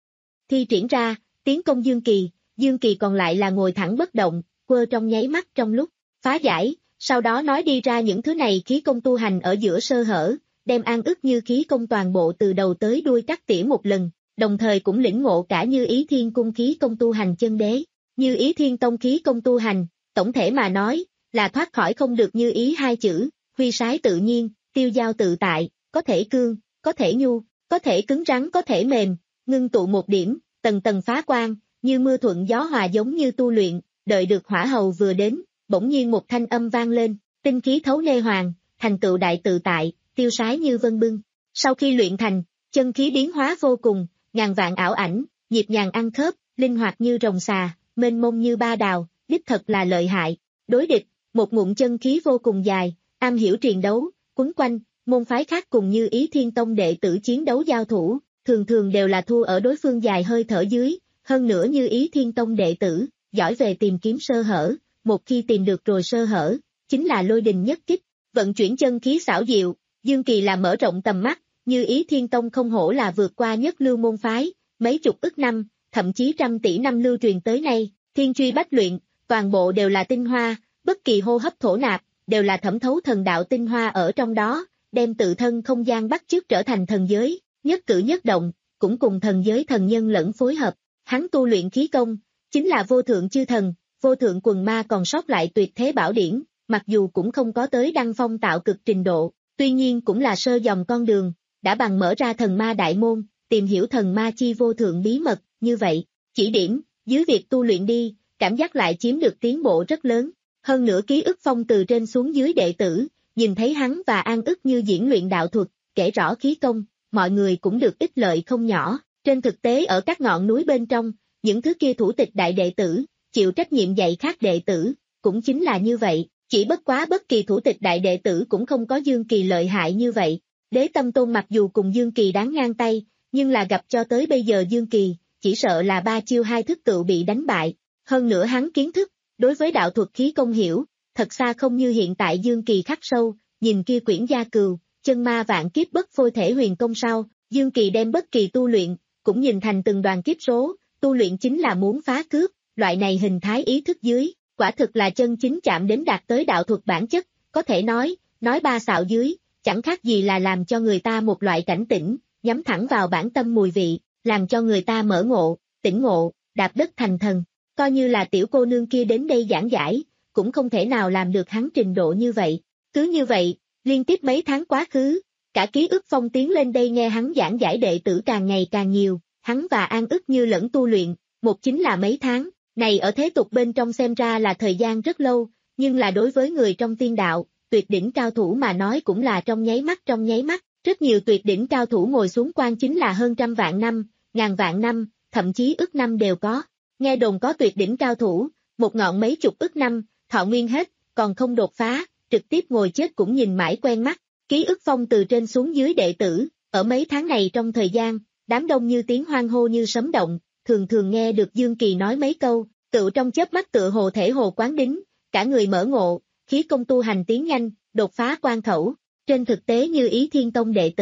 Speaker 2: thi triển ra, tiến công Dương Kỳ, Dương Kỳ còn lại là ngồi thẳng bất động, quơ trong nháy mắt trong lúc phá giải, sau đó nói đi ra những thứ này khí công tu hành ở giữa sơ hở, đem An ức như khí công toàn bộ từ đầu tới đuôi cắt tỉa một lần, đồng thời cũng lĩnh ngộ cả Như Ý Thiên Cung khí công tu hành chân đế. Như Ý Thiên Tông khí công tu hành, tổng thể mà nói, là thoát khỏi không được như ý hai chữ, huy sái tự nhiên, tiêu dao tự tại, có thể cương, có thể nhu, có thể cứng rắn có thể mềm, ngưng tụ một điểm, tầng tầng phá quan, như mưa thuận gió hòa giống như tu luyện, đợi được hỏa hầu vừa đến, bỗng nhiên một thanh âm vang lên, tinh khí thấu nê hoàng, thành tựu đại tự tại, tiêu sái như vân bưng. Sau khi luyện thành, chân khí biến hóa vô cùng, ngàn vạn ảo ảnh, nhịp nhàng ăn khớp, linh hoạt như rồng xà, mênh mông như ba đào, đích thật là lợi hại. Đối địch, một ngụm chân khí vô cùng dài, am hiểu triền đấu, quấn quanh, môn phái khác cùng Như Ý Thiên Tông đệ tử chiến đấu giao thủ, thường thường đều là thua ở đối phương dài hơi thở dưới, hơn nữa Như Ý Thiên Tông đệ tử, giỏi về tìm kiếm sơ hở, một khi tìm được rồi sơ hở, chính là lôi đình nhất kích, vận chuyển chân khí xảo diệu, Dương Kỳ là mở rộng tầm mắt, Như Ý Thiên Tông không hổ là vượt qua nhất lưu môn phái, mấy chục ức năm, thậm chí trăm tỷ năm lưu truyền tới nay, thiên truy bách luyện, toàn bộ đều là tinh hoa, bất kỳ hô hấp thổ nạp, đều là thẩm thấu thần đạo tinh hoa ở trong đó, đem tự thân không gian bắt chước trở thành thần giới, nhất cử nhất động, cũng cùng thần giới thần nhân lẫn phối hợp. Hắn tu luyện khí công, chính là vô thượng chư thần, vô thượng quần ma còn sót lại tuyệt thế bảo điển, mặc dù cũng không có tới đăng phong tạo cực trình độ, tuy nhiên cũng là sơ dòng con đường, đã bằng mở ra thần ma đại môn, tìm hiểu thần ma chi vô thượng bí mật, như vậy, chỉ điểm, dưới việc tu luyện đi, cảm giác lại chiếm được tiến bộ rất lớn. Hơn nữa ký ức phong từ trên xuống dưới đệ tử, nhìn thấy hắn và An ức như diễn luyện đạo thuật, kể rõ khí công, mọi người cũng được ích lợi không nhỏ. Trên thực tế ở các ngọn núi bên trong, những thứ kia thủ tịch đại đệ tử, chịu trách nhiệm dạy khác đệ tử, cũng chính là như vậy, chỉ bất quá bất kỳ thủ tịch đại đệ tử cũng không có Dương Kỳ lợi hại như vậy. Đế Tâm Tôn mặc dù cùng Dương Kỳ đáng ngang tay, nhưng là gặp cho tới bây giờ Dương Kỳ, chỉ sợ là ba chiêu hai thức tự bị đánh bại. Hơn nữa hắn kiến thức, đối với đạo thuật khí công hiểu, thật xa không như hiện tại Dương Kỳ khắc sâu, nhìn kia quyển gia cừu, chân ma vạn kiếp bất phôi thể huyền công sau, Dương Kỳ đem bất kỳ tu luyện, cũng nhìn thành từng đoàn kiếp số, tu luyện chính là muốn phá cướp, loại này hình thái ý thức dưới, quả thực là chân chính chạm đến đạt tới đạo thuật bản chất, có thể nói, nói ba xạo dưới, chẳng khác gì là làm cho người ta một loại cảnh tỉnh, nhắm thẳng vào bản tâm mùi vị, làm cho người ta mở ngộ, tỉnh ngộ, đạp đất thành thần. Coi như là tiểu cô nương kia đến đây giảng giải, cũng không thể nào làm được hắn trình độ như vậy. Cứ như vậy, liên tiếp mấy tháng quá khứ, cả ký ức phong tiến lên đây nghe hắn giảng giải đệ tử càng ngày càng nhiều, hắn và An ức như lẫn tu luyện, một chính là mấy tháng, này ở thế tục bên trong xem ra là thời gian rất lâu, nhưng là đối với người trong tiên đạo, tuyệt đỉnh cao thủ mà nói cũng là trong nháy mắt trong nháy mắt, rất nhiều tuyệt đỉnh cao thủ ngồi xuống quan chính là hơn trăm vạn năm, ngàn vạn năm, thậm chí ức năm đều có. Nghe đồn có tuyệt đỉnh cao thủ, một ngọn mấy chục ức năm, thọ nguyên hết, còn không đột phá, trực tiếp ngồi chết cũng nhìn mãi quen mắt. Ký ức phong từ trên xuống dưới đệ tử, ở mấy tháng này trong thời gian, đám đông như tiếng hoan hô như sấm động, thường thường nghe được Dương Kỳ nói mấy câu, tựu trong chớp mắt tựa hồ thể hồ quán đính, cả người mở ngộ, khí công tu hành tiến nhanh, đột phá quan khẩu. Trên thực tế Như Ý Thiên Tông đệ tử,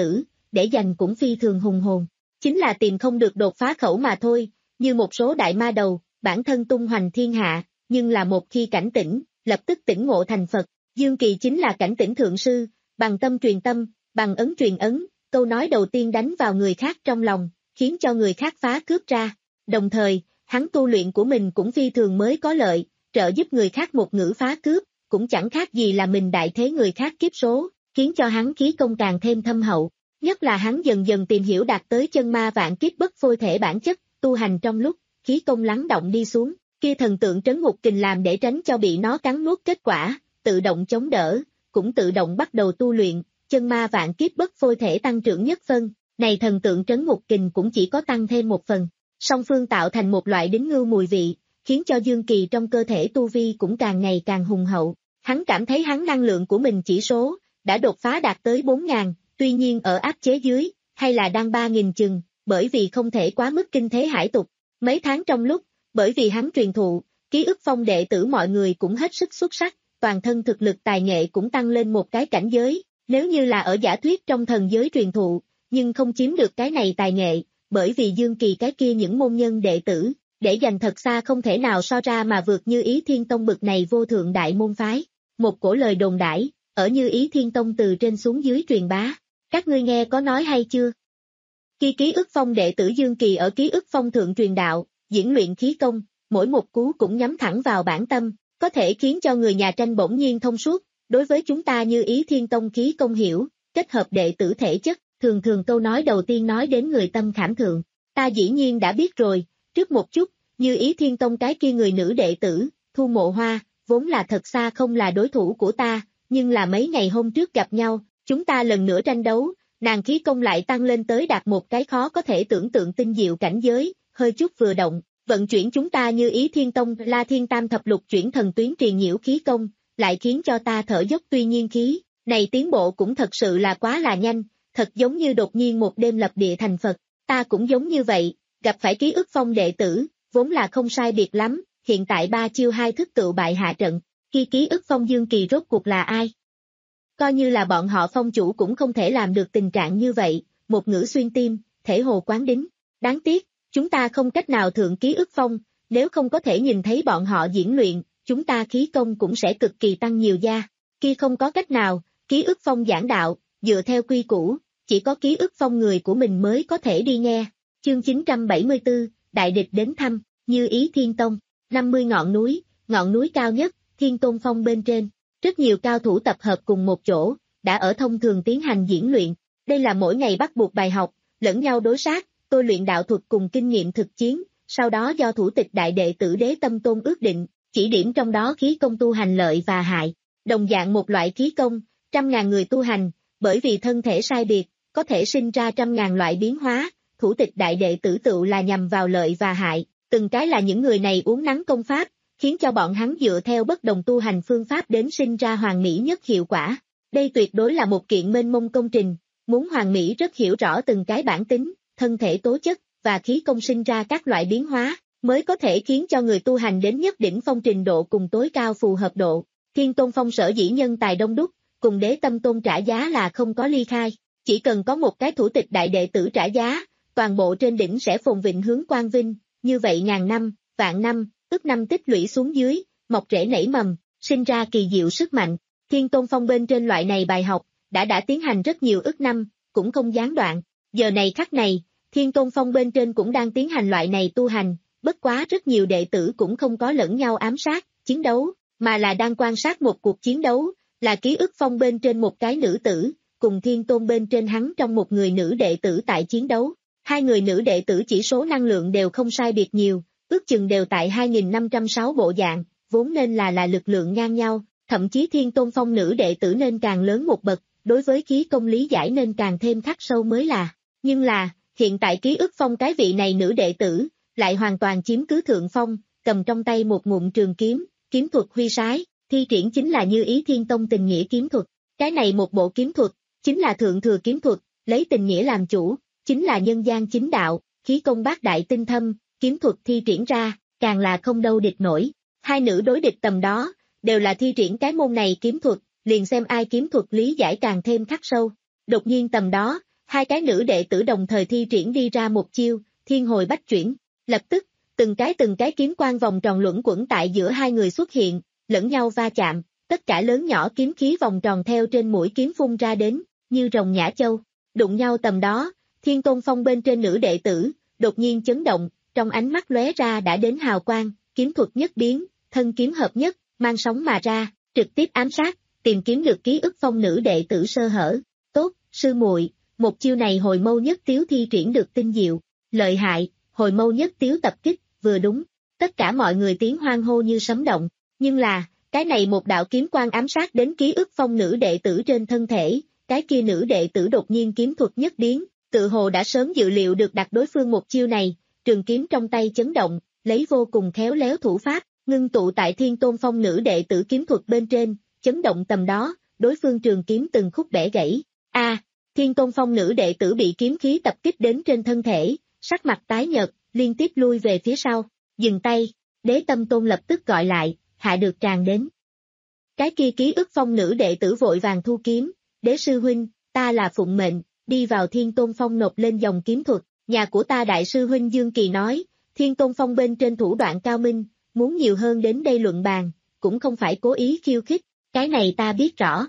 Speaker 2: để dành cũng phi thường hùng hồn. Chính là tìm không được đột phá khẩu mà thôi, như một số đại ma đầu, bản thân tung hoành thiên hạ, nhưng là một khi cảnh tỉnh, lập tức tỉnh ngộ thành Phật. Dương Kỳ chính là cảnh tỉnh thượng sư, bằng tâm truyền tâm, bằng ấn truyền ấn, câu nói đầu tiên đánh vào người khác trong lòng, khiến cho người khác phá cướp ra. Đồng thời, hắn tu luyện của mình cũng phi thường mới có lợi, trợ giúp người khác một ngữ phá cướp, cũng chẳng khác gì là mình đại thế người khác kiếp số, khiến cho hắn khí công càng thêm thâm hậu. Nhất là hắn dần dần tìm hiểu đạt tới chân ma vạn kiếp bất phôi thể bản chất, tu hành trong lúc, khí công lắng động đi xuống, kia thần tượng trấn ngục kình làm để tránh cho bị nó cắn nuốt kết quả, tự động chống đỡ, cũng tự động bắt đầu tu luyện, chân ma vạn kiếp bất phôi thể tăng trưởng nhất phân, này thần tượng trấn ngục kình cũng chỉ có tăng thêm một phần, song phương tạo thành một loại đính ngưu mùi vị, khiến cho Dương Kỳ trong cơ thể tu vi cũng càng ngày càng hùng hậu, hắn cảm thấy hắn năng lượng của mình chỉ số, đã đột phá đạt tới bốn nghìn, tuy nhiên ở áp chế dưới, hay là đang ba nghìn chừng, bởi vì không thể quá mức kinh thế hải tục. Mấy tháng trong lúc, bởi vì hắn truyền thụ, ký ức phong đệ tử mọi người cũng hết sức xuất sắc, toàn thân thực lực tài nghệ cũng tăng lên một cái cảnh giới, nếu như là ở giả thuyết trong thần giới truyền thụ, nhưng không chiếm được cái này tài nghệ, bởi vì Dương Kỳ cái kia những môn nhân đệ tử, để dành thật xa không thể nào so ra mà vượt Như Ý Thiên Tông bực này vô thượng đại môn phái. Một cổ lời đồn đãi, ở Như Ý Thiên Tông từ trên xuống dưới truyền bá, các ngươi nghe có nói hay chưa? Khi ký ức phong đệ tử Dương Kỳ ở ký ức phong thượng truyền đạo, diễn luyện khí công, mỗi một cú cũng nhắm thẳng vào bản tâm, có thể khiến cho người nhà tranh bỗng nhiên thông suốt, đối với chúng ta Như Ý Thiên Tông khí công hiểu, kết hợp đệ tử thể chất, thường thường câu nói đầu tiên nói đến người tâm khảm thượng, ta dĩ nhiên đã biết rồi, trước một chút, Như Ý Thiên Tông cái kia người nữ đệ tử, Thu Mộ Hoa, vốn là thật xa không là đối thủ của ta, nhưng là mấy ngày hôm trước gặp nhau, chúng ta lần nữa tranh đấu, nàng khí công lại tăng lên tới đạt một cái khó có thể tưởng tượng tinh diệu cảnh giới, hơi chút vừa động, vận chuyển chúng ta Như Ý Thiên Tông La Thiên Tam thập lục chuyển thần tuyến truyền nhiễu khí công, lại khiến cho ta thở dốc tuy nhiên khí, này tiến bộ cũng thật sự là quá là nhanh, thật giống như đột nhiên một đêm lập địa thành Phật, ta cũng giống như vậy, gặp phải ký ức phong đệ tử, vốn là không sai biệt lắm, hiện tại ba chiêu hai thức tự bại hạ trận, khi ký ức phong Dương Kỳ rốt cuộc là ai? Coi như là bọn họ phong chủ cũng không thể làm được tình trạng như vậy, một ngữ xuyên tim, thể hồ quán đính. Đáng tiếc, chúng ta không cách nào thượng ký ức phong, nếu không có thể nhìn thấy bọn họ diễn luyện, chúng ta khí công cũng sẽ cực kỳ tăng nhiều gia. Khi không có cách nào, ký ức phong giảng đạo, dựa theo quy củ, chỉ có ký ức phong người của mình mới có thể đi nghe. Chương chín trăm bảy mươi tư, Đại địch đến thăm, Như Ý Thiên Tông, năm mươi ngọn núi, ngọn núi cao nhất, Thiên Tôn Phong bên trên. Rất nhiều cao thủ tập hợp cùng một chỗ, đã ở thông thường tiến hành diễn luyện. Đây là mỗi ngày bắt buộc bài học, lẫn nhau đối sát, tôi luyện đạo thuật cùng kinh nghiệm thực chiến, sau đó do thủ tịch đại đệ tử Đế Tâm Tôn ước định, chỉ điểm trong đó khí công tu hành lợi và hại. Đồng dạng một loại khí công, trăm ngàn người tu hành, bởi vì thân thể sai biệt, có thể sinh ra trăm ngàn loại biến hóa, thủ tịch đại đệ tử tựu là nhằm vào lợi và hại, từng cái là những người này uống nắng công pháp, khiến cho bọn hắn dựa theo bất đồng tu hành phương pháp đến sinh ra hoàn mỹ nhất hiệu quả. Đây tuyệt đối là một kiện mênh mông công trình, muốn hoàn mỹ rất hiểu rõ từng cái bản tính, thân thể tố chất, và khí công sinh ra các loại biến hóa, mới có thể khiến cho người tu hành đến nhất đỉnh phong trình độ cùng tối cao phù hợp độ. Thiên Tôn Phong sở dĩ nhân tài đông đúc, cùng Đế Tâm Tôn trả giá là không có ly khai, chỉ cần có một cái thủ tịch đại đệ tử trả giá, toàn bộ trên đỉnh sẽ phồn vịnh hướng quang vinh, như vậy ngàn năm, vạn năm, ức năm tích lũy xuống dưới, mọc rễ nảy mầm, sinh ra kỳ diệu sức mạnh. Thiên Tôn Phong bên trên loại này bài học, đã đã tiến hành rất nhiều ức năm, cũng không gián đoạn. Giờ này khắc này, Thiên Tôn Phong bên trên cũng đang tiến hành loại này tu hành, bất quá rất nhiều đệ tử cũng không có lẫn nhau ám sát, chiến đấu, mà là đang quan sát một cuộc chiến đấu, là ký ức phong bên trên một cái nữ tử, cùng Thiên Tôn bên trên hắn trong một người nữ đệ tử tại chiến đấu. Hai người nữ đệ tử chỉ số năng lượng đều không sai biệt nhiều, ước chừng đều tại hai nghìn năm trăm sáu bộ dạng, vốn nên là là lực lượng ngang nhau, thậm chí Thiên Tôn Phong nữ đệ tử nên càng lớn một bậc, đối với khí công lý giải nên càng thêm khắc sâu mới là. Nhưng là, hiện tại ký ức phong cái vị này nữ đệ tử, lại hoàn toàn chiếm cứ thượng phong, cầm trong tay một ngụm trường kiếm, kiếm thuật huy sái, thi triển chính là Như Ý Thiên Tông tình nghĩa kiếm thuật. Cái này một bộ kiếm thuật, chính là thượng thừa kiếm thuật, lấy tình nghĩa làm chủ, chính là nhân gian chính đạo, khí công bát đại tinh thâm, kiếm thuật thi triển ra, càng là không đâu địch nổi. Hai nữ đối địch tầm đó, đều là thi triển cái môn này kiếm thuật, liền xem ai kiếm thuật lý giải càng thêm khắc sâu. Đột nhiên tầm đó, Hai cái nữ đệ tử đồng thời thi triển đi ra một chiêu, thiên hồi bách chuyển. Lập tức, từng cái từng cái kiếm quang vòng tròn luẩn quẩn tại giữa hai người xuất hiện, lẫn nhau va chạm, tất cả lớn nhỏ kiếm khí vòng tròn theo trên mũi kiếm phun ra đến, như rồng nhã châu. Đụng nhau tầm đó, Thiên Tôn Phong bên trên nữ đệ tử, đột nhiên chấn động, trong ánh mắt lóe ra đã đến hào quang, kiếm thuật nhất biến, thân kiếm hợp nhất, mang sóng mà ra, trực tiếp ám sát, tìm kiếm được ký ức phong nữ đệ tử sơ hở. Tốt, sư muội, một chiêu này hồi mâu nhất tiếu thi triển được tinh diệu, lợi hại, hồi mâu nhất tiếu tập kích, vừa đúng. Tất cả mọi người tiếng hoan hô như sấm động, nhưng là, cái này một đạo kiếm quang ám sát đến ký ức phong nữ đệ tử trên thân thể, cái kia nữ đệ tử đột nhiên kiếm thuật nhất biến, tự hồ đã sớm dự liệu được đặt đối phương một chiêu này, trường kiếm trong tay chấn động, lấy vô cùng khéo léo thủ pháp, ngưng tụ tại Thiên Tôn Phong nữ đệ tử kiếm thuật bên trên, chấn động tầm đó, đối phương trường kiếm từng khúc bẻ gãy. A, à, Thiên Tôn Phong nữ đệ tử bị kiếm khí tập kích đến trên thân thể, sắc mặt tái nhợt, liên tiếp lui về phía sau, dừng tay, Đế Tâm Tôn lập tức gọi lại, hạ được tràng đến. Cái kia ký ức phong nữ đệ tử vội vàng thu kiếm, Đế sư huynh, ta là phụng mệnh, đi vào Thiên Tôn Phong nộp lên dòng kiếm thuật, nhà của ta đại sư huynh Dương Kỳ nói, Thiên Tôn Phong bên trên thủ đoạn cao minh, muốn nhiều hơn đến đây luận bàn, cũng không phải cố ý khiêu khích, cái này ta biết rõ.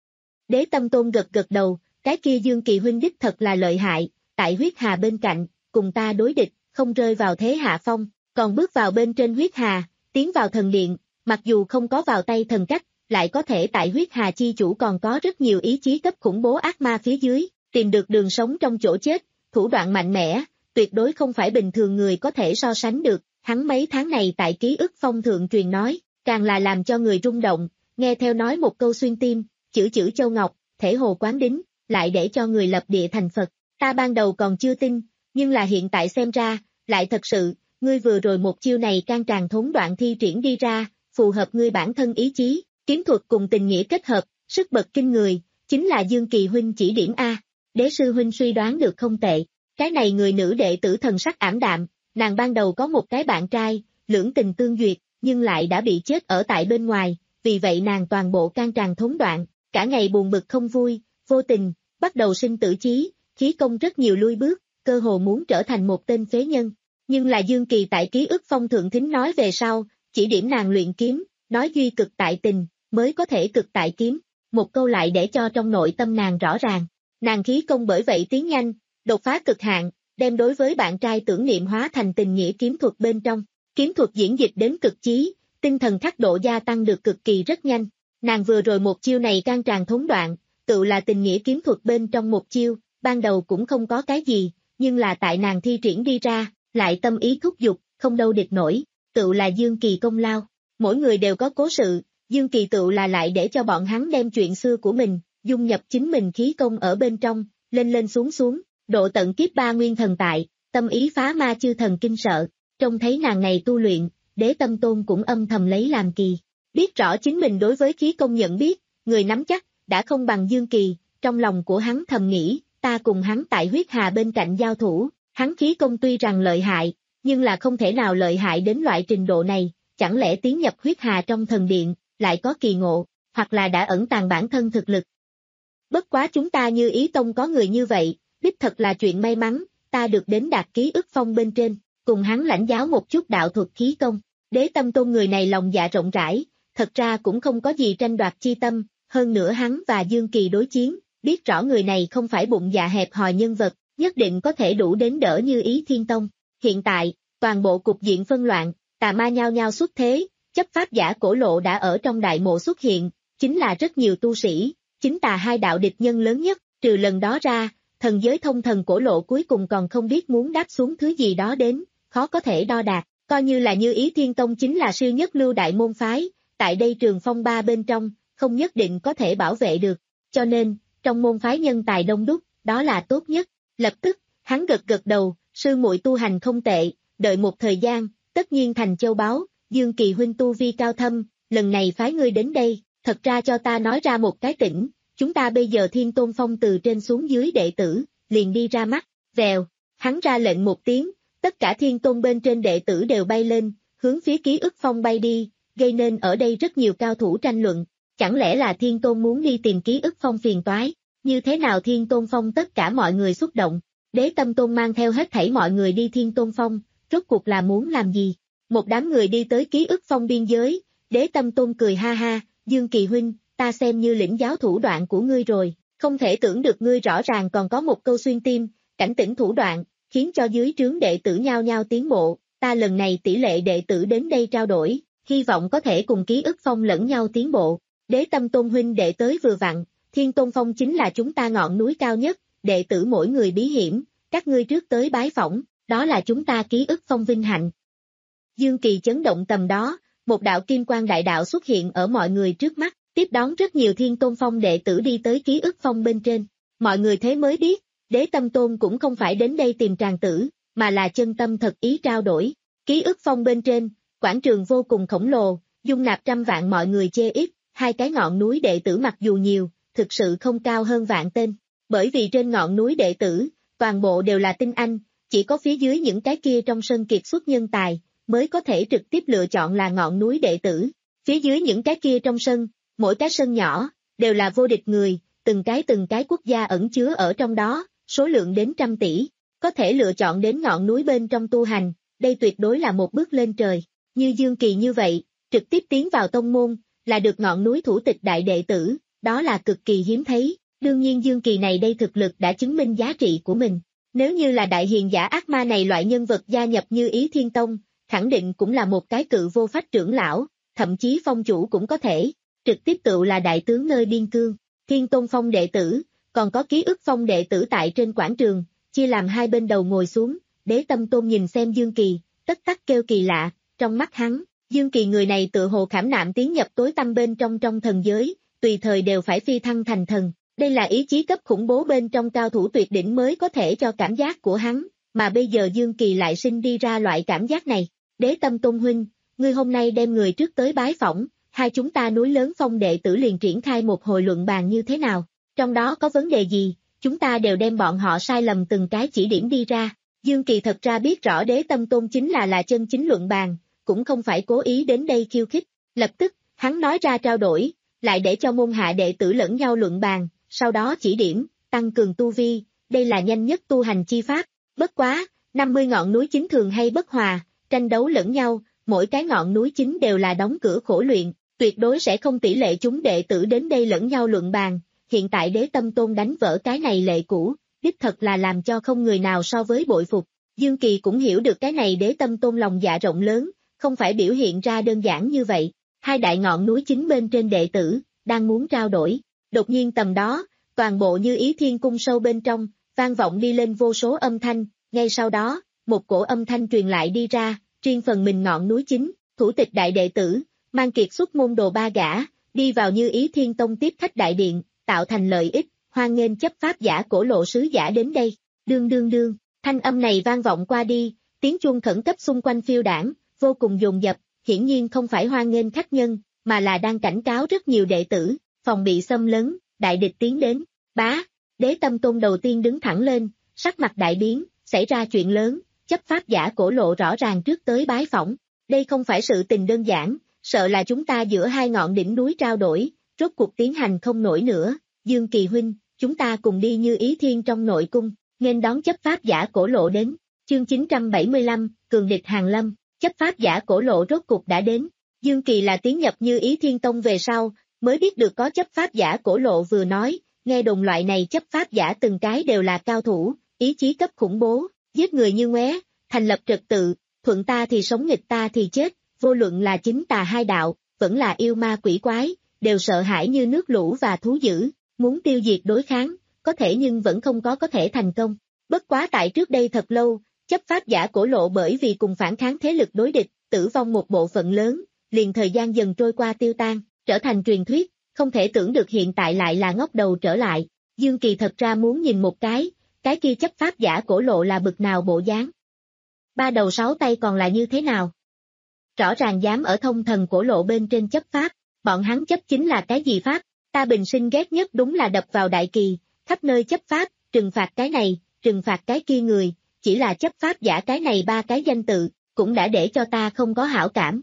Speaker 2: Đế Tâm Tôn gật gật đầu, cái kia Dương Kỳ huynh đích thật là lợi hại, tại huyết hà bên cạnh, cùng ta đối địch, không rơi vào thế hạ phong, còn bước vào bên trên huyết hà, tiến vào thần điện, mặc dù không có vào tay thần cách, lại có thể tại huyết hà chi chủ còn có rất nhiều ý chí cấp khủng bố ác ma phía dưới, tìm được đường sống trong chỗ chết, thủ đoạn mạnh mẽ, tuyệt đối không phải bình thường người có thể so sánh được, hắn mấy tháng này tại ký ức phong thượng truyền nói, càng là làm cho người rung động, nghe theo nói một câu xuyên tim, chữ chữ châu ngọc, thể hồ quán đính, lại để cho người lập địa thành Phật, ta ban đầu còn chưa tin, nhưng là hiện tại xem ra, lại thật sự, ngươi vừa rồi một chiêu này can tràn thốn đoạn thi triển đi ra, phù hợp ngươi bản thân ý chí, kiếm thuật cùng tình nghĩa kết hợp, sức bật kinh người, chính là Dương Kỳ huynh chỉ điểm A. Đế sư huynh suy đoán được không tệ, cái này người nữ đệ tử thần sắc ảm đạm, nàng ban đầu có một cái bạn trai, lưỡng tình tương duyệt, nhưng lại đã bị chết ở tại bên ngoài, vì vậy nàng toàn bộ can tràn thốn đoạn, cả ngày buồn bực không vui, vô tình, bắt đầu sinh tử chí, khí công rất nhiều lui bước, cơ hồ muốn trở thành một tên phế nhân. Nhưng là Dương Kỳ tại ký ức phong thượng thính nói về sau, chỉ điểm nàng luyện kiếm, nói duy cực tại tình, mới có thể cực tại kiếm, một câu lại để cho trong nội tâm nàng rõ ràng. Nàng khí công bởi vậy tiến nhanh, đột phá cực hạn, đem đối với bạn trai tưởng niệm hóa thành tình nghĩa kiếm thuật bên trong. Kiếm thuật diễn dịch đến cực chí, tinh thần khắc độ gia tăng được cực kỳ rất nhanh. Nàng vừa rồi một chiêu này can tràn thốn đoạn, tự là tình nghĩa kiếm thuật bên trong một chiêu, ban đầu cũng không có cái gì, nhưng là tại nàng thi triển đi ra, lại tâm ý thúc giục, không đâu địch nổi, tự là Dương Kỳ công lao. Mỗi người đều có cố sự, Dương Kỳ tự là lại để cho bọn hắn đem chuyện xưa của mình, dung nhập chính mình khí công ở bên trong, lên lên xuống xuống, độ tận kiếp ba nguyên thần tại, tâm ý phá ma chư thần kinh sợ. Trông thấy nàng này tu luyện, Đế Tâm Tôn cũng âm thầm lấy làm kỳ. Biết rõ chính mình đối với khí công nhận biết, người nắm chắc, đã không bằng Dương Kỳ, trong lòng của hắn thầm nghĩ, ta cùng hắn tại huyết hà bên cạnh giao thủ, hắn khí công tuy rằng lợi hại, nhưng là không thể nào lợi hại đến loại trình độ này, chẳng lẽ tiến nhập huyết hà trong thần điện, lại có kỳ ngộ, hoặc là đã ẩn tàng bản thân thực lực. Bất quá chúng ta như Ý Tông có người như vậy, đích thật là chuyện may mắn, ta được đến đạt ký ức phong bên trên, cùng hắn lãnh giáo một chút đạo thuật khí công. Đế Tâm Tôn người này lòng dạ rộng rãi, thật ra cũng không có gì tranh đoạt chi tâm, hơn nữa hắn và Dương Kỳ đối chiến, biết rõ người này không phải bụng dạ hẹp hòi nhân vật, nhất định có thể đủ đến đỡ Như Ý Thiên Tông. Hiện tại, toàn bộ cục diện phân loạn, tà ma nhao nhao xuất thế, chấp pháp giả cổ lộ đã ở trong đại mộ xuất hiện, chính là rất nhiều tu sĩ, chính tà hai đạo địch nhân lớn nhất, trừ lần đó ra, thần giới thông thần cổ lộ cuối cùng còn không biết muốn đáp xuống thứ gì đó đến, khó có thể đo đạc, coi như là Như Ý Thiên Tông chính là siêu nhất lưu đại môn phái, tại đây trường phong ba bên trong, không nhất định có thể bảo vệ được, cho nên, trong môn phái nhân tài đông đúc, đó là tốt nhất. Lập tức, hắn gật gật đầu, sư muội tu hành không tệ, đợi một thời gian, tất nhiên thành châu báu, Dương Kỳ huynh tu vi cao thâm, lần này phái ngươi đến đây, thật ra cho ta nói ra một cái tỉnh, chúng ta bây giờ Thiên Tôn Phong từ trên xuống dưới đệ tử, liền đi ra mắt, vèo, hắn ra lệnh một tiếng, tất cả Thiên Tôn bên trên đệ tử đều bay lên, hướng phía ký ức phong bay đi, gây nên ở đây rất nhiều cao thủ tranh luận, chẳng lẽ là Thiên Tôn muốn đi tìm ký ức phong phiền toái, Như thế nào Thiên Tôn Phong? Tất cả mọi người xúc động, Đế Tâm Tôn mang theo hết thảy mọi người đi Thiên Tôn Phong, rốt cuộc là muốn làm gì? Một đám người đi tới ký ức phong biên giới, Đế Tâm Tôn cười ha ha, Dương Kỳ huynh, ta xem như lĩnh giáo thủ đoạn của ngươi rồi, không thể tưởng được ngươi rõ ràng còn có một câu xuyên tim, cảnh tỉnh thủ đoạn, khiến cho dưới trướng đệ tử nhao nhao tiến bộ, ta lần này tỷ lệ đệ tử đến đây trao đổi, hy vọng có thể cùng ký ức phong lẫn nhau tiến bộ. Đế Tâm Tôn huynh đệ tới vừa vặn, Thiên Tôn Phong chính là chúng ta ngọn núi cao nhất, đệ tử mỗi người bí hiểm, các ngươi trước tới bái phỏng, đó là chúng ta ký ức phong vinh hạnh. Dương Kỳ chấn động tầm đó, một đạo kim quang đại đạo xuất hiện ở mọi người trước mắt, tiếp đón rất nhiều Thiên Tôn Phong đệ tử đi tới ký ức phong bên trên. Mọi người thế mới biết, Đế Tâm Tôn cũng không phải đến đây tìm tràng tử, mà là chân tâm thật ý trao đổi. Ký ức phong bên trên, quảng trường vô cùng khổng lồ, dung nạp trăm vạn mọi người chê ít, hai cái ngọn núi đệ tử mặc dù nhiều, thực sự không cao hơn vạn tên. Bởi vì trên ngọn núi đệ tử, toàn bộ đều là tinh anh, chỉ có phía dưới những cái kia trong sân kiệt xuất nhân tài, mới có thể trực tiếp lựa chọn là ngọn núi đệ tử. Phía dưới những cái kia trong sân, mỗi cái sân nhỏ, đều là vô địch người, từng cái từng cái quốc gia ẩn chứa ở trong đó, số lượng đến trăm tỷ, có thể lựa chọn đến ngọn núi bên trong tu hành, đây tuyệt đối là một bước lên trời. Như Dương Kỳ như vậy, trực tiếp tiến vào tông môn, là được ngọn núi thủ tịch đại đệ tử, đó là cực kỳ hiếm thấy. Đương nhiên Dương Kỳ này đây thực lực đã chứng minh giá trị của mình. Nếu như là đại hiền giả ác ma này loại nhân vật gia nhập như Ý Thiên Tông, khẳng định cũng là một cái cự vô phách trưởng lão, thậm chí phong chủ cũng có thể, trực tiếp tự là đại tướng nơi biên cương. Thiên Tôn Phong đệ tử, còn có ký ức phong đệ tử tại trên quảng trường, chia làm hai bên đầu ngồi xuống, Đế Tâm Tôn nhìn xem Dương Kỳ, tất tắc kêu kỳ lạ, trong mắt hắn, Dương Kỳ người này tự hồ khảm nạm tiến nhập tối tăm bên trong trong thần giới, tùy thời đều phải phi thăng thành thần. Đây là ý chí cấp khủng bố bên trong cao thủ tuyệt đỉnh mới có thể cho cảm giác của hắn, mà bây giờ Dương Kỳ lại sinh đi ra loại cảm giác này. Đế Tâm Tôn huynh, ngươi hôm nay đem người trước tới bái phỏng, hai chúng ta núi lớn phong đệ tử liền triển khai một hồi luận bàn như thế nào, trong đó có vấn đề gì, chúng ta đều đem bọn họ sai lầm từng cái chỉ điểm đi ra. Dương Kỳ thật ra biết rõ Đế Tâm Tôn chính là là chân chính luận bàn, cũng không phải cố ý đến đây khiêu khích, lập tức, hắn nói ra trao đổi, lại để cho môn hạ đệ tử lẫn nhau luận bàn, sau đó chỉ điểm, tăng cường tu vi, đây là nhanh nhất tu hành chi pháp. Bất quá, năm mươi ngọn núi chính thường hay bất hòa, tranh đấu lẫn nhau, mỗi cái ngọn núi chính đều là đóng cửa khổ luyện, tuyệt đối sẽ không tỷ lệ chúng đệ tử đến đây lẫn nhau luận bàn. Hiện tại Đế Tâm Tôn đánh vỡ cái này lệ cũ, đích thật là làm cho không người nào so với bội phục. Dương Kỳ cũng hiểu được cái này Đế Tâm Tôn lòng dạ rộng lớn, không phải biểu hiện ra đơn giản như vậy. Hai đại ngọn núi chính bên trên đệ tử, đang muốn trao đổi. Đột nhiên tầm đó, toàn bộ như Ý Thiên Cung sâu bên trong, vang vọng đi lên vô số âm thanh, ngay sau đó, một cổ âm thanh truyền lại đi ra, riêng phần mình ngọn núi chính, thủ tịch đại đệ tử, mang kiệt xuất môn đồ ba gã, đi vào như Ý Thiên Tông tiếp khách đại điện, tạo thành lợi ích, hoan nghênh chấp pháp giả cổ lộ sứ giả đến đây. Đương đương đương, thanh âm này vang vọng qua đi, tiếng chuông khẩn cấp xung quanh phiêu đảng, vô cùng dồn dập, hiển nhiên không phải hoan nghênh khách nhân, mà là đang cảnh cáo rất nhiều đệ tử, phòng bị xâm lấn, đại địch tiến đến. Bá, Đế Tâm Tôn đầu tiên đứng thẳng lên, sắc mặt đại biến, xảy ra chuyện lớn, chấp pháp giả cổ lộ rõ ràng trước tới bái phỏng. Đây không phải sự tình đơn giản, sợ là chúng ta giữa hai ngọn đỉnh núi trao đổi, rốt cuộc tiến hành không nổi nữa. Dương Kỳ huynh, chúng ta cùng đi như Ý Thiên trong nội cung, nghênh đón chấp pháp giả cổ lộ đến. Chương chín trăm bảy mươi lăm, cường địch hàng lâm, chấp pháp giả cổ lộ rốt cuộc đã đến. Dương Kỳ là tiến nhập như Ý Thiên Tông về sau, mới biết được có chấp pháp giả cổ lộ vừa nói, nghe đồn loại này chấp pháp giả từng cái đều là cao thủ, ý chí cấp khủng bố, giết người như ngoé, thành lập trật tự, thuận ta thì sống nghịch ta thì chết, vô luận là chính tà hai đạo, vẫn là yêu ma quỷ quái, đều sợ hãi như nước lũ và thú dữ, muốn tiêu diệt đối kháng, có thể nhưng vẫn không có có thể thành công. Bất quá tại trước đây thật lâu, chấp pháp giả cổ lộ bởi vì cùng phản kháng thế lực đối địch, tử vong một bộ phận lớn, liền thời gian dần trôi qua tiêu tan, trở thành truyền thuyết, không thể tưởng được hiện tại lại là ngóc đầu trở lại. Dương Kỳ thật ra muốn nhìn một cái, cái kia chấp pháp giả cổ lộ là bực nào bộ dáng. Ba đầu sáu tay còn là như thế nào? Rõ ràng dám ở thông thần cổ lộ bên trên chấp pháp, bọn hắn chấp chính là cái gì pháp? Ta bình sinh ghét nhất đúng là đập vào đại kỳ, khắp nơi chấp pháp, trừng phạt cái này, trừng phạt cái kia người, chỉ là chấp pháp giả cái này ba cái danh tự, cũng đã để cho ta không có hảo cảm.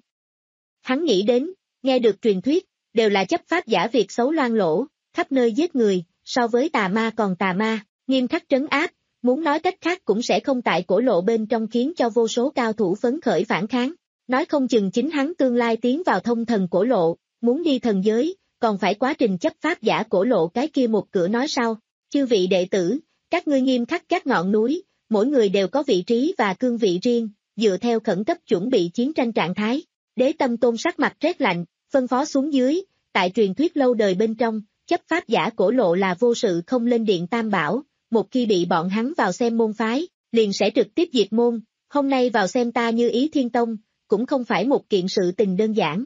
Speaker 2: Hắn nghĩ đến, nghe được truyền thuyết, đều là chấp pháp giả việc xấu loang lỗ, khắp nơi giết người, so với tà ma còn tà ma, nghiêm khắc trấn áp, muốn nói cách khác cũng sẽ không tại cổ lộ bên trong khiến cho vô số cao thủ phấn khởi phản kháng. Nói không chừng chính hắn tương lai tiến vào thông thần cổ lộ, muốn đi thần giới, còn phải quá trình chấp pháp giả cổ lộ cái kia một cửa nói sau. Chư vị đệ tử, các ngươi nghiêm khắc các ngọn núi, mỗi người đều có vị trí và cương vị riêng, dựa theo khẩn cấp chuẩn bị chiến tranh trạng thái. Đế Tâm Tôn sắc mặt rét lạnh, phân phó xuống dưới, tại truyền thuyết lâu đời bên trong, chấp pháp giả cổ lộ là vô sự không lên điện tam bảo, một khi bị bọn hắn vào xem môn phái, liền sẽ trực tiếp diệt môn, hôm nay vào xem ta Như Ý Thiên Tông, cũng không phải một kiện sự tình đơn giản.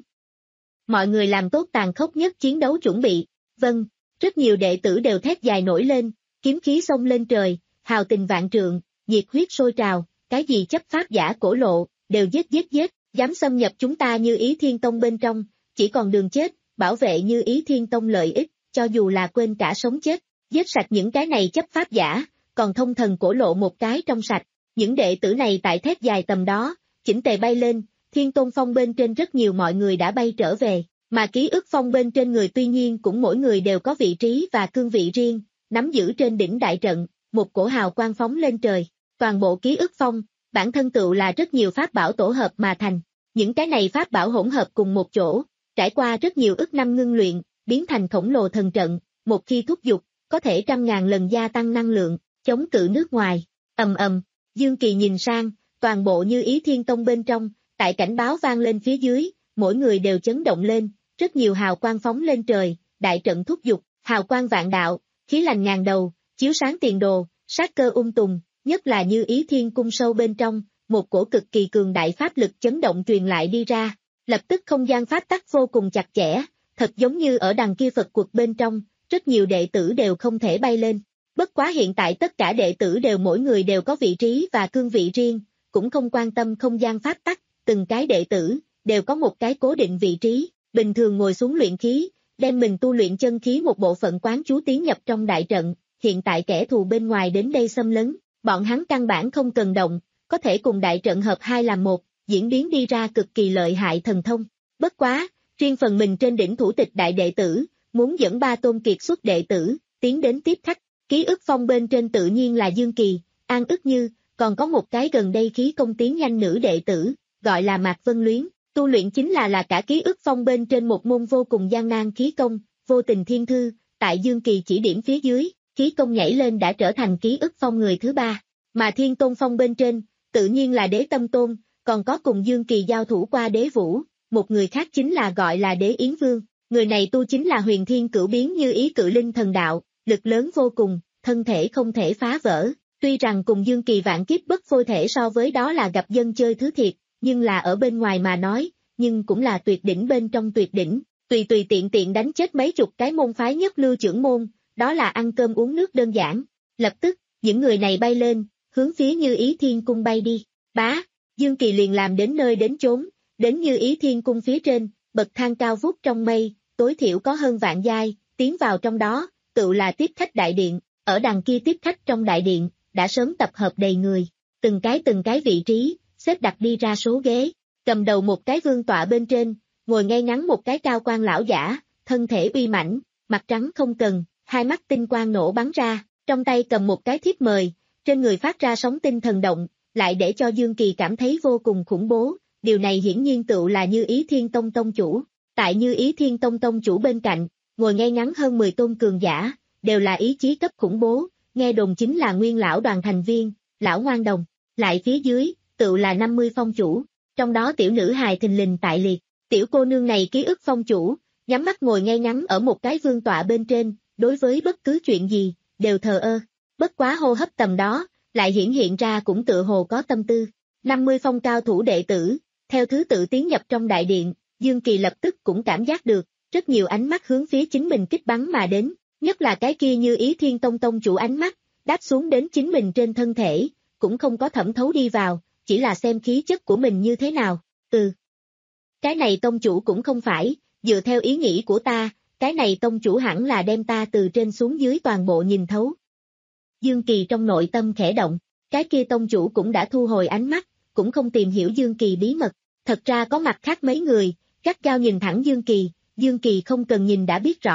Speaker 2: Mọi người làm tốt tàn khốc nhất chiến đấu chuẩn bị, vâng, rất nhiều đệ tử đều thét dài nổi lên, kiếm khí xông lên trời, hào tình vạn trượng, nhiệt huyết sôi trào, cái gì chấp pháp giả cổ lộ, đều giết giết giết, dám xâm nhập chúng ta Như Ý Thiên Tông bên trong, chỉ còn đường chết, bảo vệ Như Ý Thiên Tông lợi ích, cho dù là quên cả sống chết, giết sạch những cái này chấp pháp giả, còn thông thần cổ lộ một cái trong sạch, những đệ tử này tại thét dài tầm đó, chỉnh tề bay lên, Thiên Tôn Phong bên trên rất nhiều mọi người đã bay trở về, mà ký ức phong bên trên người tuy nhiên cũng mỗi người đều có vị trí và cương vị riêng, nắm giữ trên đỉnh đại trận, một cổ hào quang phóng lên trời, toàn bộ ký ức phong, bản thân tựu là rất nhiều pháp bảo tổ hợp mà thành, những cái này pháp bảo hỗn hợp cùng một chỗ, trải qua rất nhiều ức năm ngưng luyện, biến thành khổng lồ thần trận, một khi thúc giục, có thể trăm ngàn lần gia tăng năng lượng, chống cự nước ngoài, ầm ầm, Dương Kỳ nhìn sang, toàn bộ Như Ý Thiên Tông bên trong, tại cảnh báo vang lên phía dưới, mỗi người đều chấn động lên, rất nhiều hào quang phóng lên trời, đại trận thúc giục, hào quang vạn đạo, khí lành ngàn đầu, chiếu sáng tiền đồ, sát cơ ung tùng, nhất là Như Ý Thiên Cung sâu bên trong, một cổ cực kỳ cường đại pháp lực chấn động truyền lại đi ra, lập tức không gian pháp tắc vô cùng chặt chẽ, thật giống như ở đằng kia Phật quật bên trong, rất nhiều đệ tử đều không thể bay lên. Bất quá hiện tại tất cả đệ tử đều mỗi người đều có vị trí và cương vị riêng, cũng không quan tâm không gian pháp tắc, từng cái đệ tử đều có một cái cố định vị trí, bình thường ngồi xuống luyện khí, đem mình tu luyện chân khí một bộ phận quán chú tiến nhập trong đại trận, hiện tại kẻ thù bên ngoài đến đây xâm lấn, bọn hắn căn bản không cần động, có thể cùng đại trận hợp hai làm một, diễn biến đi ra cực kỳ lợi hại thần thông. Bất quá, riêng phần mình trên đỉnh thủ tịch đại đệ tử, muốn dẫn ba tôn kiệt xuất đệ tử, tiến đến tiếp khách, ký ức phong bên trên tự nhiên là Dương Kỳ, An ức như, còn có một cái gần đây khí công tiến nhanh nữ đệ tử, gọi là Mạc Vân Luyến, tu luyện chính là là cả ký ức phong bên trên một môn vô cùng gian nan khí công, vô tình thiên thư, tại Dương Kỳ chỉ điểm phía dưới, khí công nhảy lên đã trở thành ký ức phong người thứ ba, mà Thiên Tôn Phong bên trên, tự nhiên là Đế Tâm Tôn, còn có cùng Dương Kỳ giao thủ qua Đế Vũ, một người khác chính là gọi là Đế Yến Vương, người này tu chính là huyền thiên cửu biến Như Ý cự linh thần đạo, lực lớn vô cùng, thân thể không thể phá vỡ, tuy rằng cùng Dương Kỳ vạn kiếp bất phôi thể so với đó là gặp dân chơi thứ thiệt, nhưng là ở bên ngoài mà nói, nhưng cũng là tuyệt đỉnh bên trong tuyệt đỉnh, tùy tùy tiện tiện đánh chết mấy chục cái môn phái nhất lưu trưởng môn, đó là ăn cơm uống nước đơn giản. Lập tức, những người này bay lên, hướng phía Như Ý Thiên Cung bay đi, bá, Dương Kỳ liền làm đến nơi đến chốn, đến Như Ý Thiên Cung phía trên, bậc thang cao vút trong mây, tối thiểu có hơn vạn giai, tiến vào trong đó, tự là tiếp khách đại điện, ở đằng kia tiếp khách trong đại điện, đã sớm tập hợp đầy người, từng cái từng cái vị trí, xếp đặt đi ra số ghế, cầm đầu một cái vương tọa bên trên, ngồi ngay ngắn một cái cao quan lão giả, thân thể uy mãnh, mặt trắng không cần, hai mắt tinh quang nổ bắn ra, trong tay cầm một cái thiếp mời, trên người phát ra sóng tinh thần động, lại để cho Dương Kỳ cảm thấy vô cùng khủng bố, điều này hiển nhiên tựu là Như Ý Thiên Tông tông chủ, tại Như Ý Thiên Tông tông chủ bên cạnh, ngồi ngay ngắn hơn mười tôn cường giả, đều là ý chí cấp khủng bố, nghe đồn chính là nguyên lão đoàn thành viên, lão ngoan đồng, lại phía dưới, tựu là năm mươi phong chủ, trong đó tiểu nữ hài thình lình tại liệt, tiểu cô nương này ký ức phong chủ, nhắm mắt ngồi ngay ngắn ở một cái vương tọa bên trên, đối với bất cứ chuyện gì, đều thờ ơ, bất quá hô hấp tầm đó, lại hiển hiện ra cũng tựa hồ có tâm tư, năm mươi phong cao thủ đệ tử, theo thứ tự tiến nhập trong đại điện, Dương Kỳ lập tức cũng cảm giác được, rất nhiều ánh mắt hướng phía chính mình kích bắn mà đến, nhất là cái kia Như Ý Thiên Tông tông chủ ánh mắt, đáp xuống đến chính mình trên thân thể, cũng không có thẩm thấu đi vào, chỉ là xem khí chất của mình như thế nào, ừ. Cái này tông chủ cũng không phải, dựa theo ý nghĩ của ta, cái này tông chủ hẳn là đem ta từ trên xuống dưới toàn bộ nhìn thấu. Dương Kỳ trong nội tâm khẽ động, cái kia tông chủ cũng đã thu hồi ánh mắt, cũng không tìm hiểu Dương Kỳ bí mật, thật ra có mặt khác mấy người, gắt gao nhìn thẳng Dương Kỳ, Dương Kỳ không cần nhìn đã biết rõ,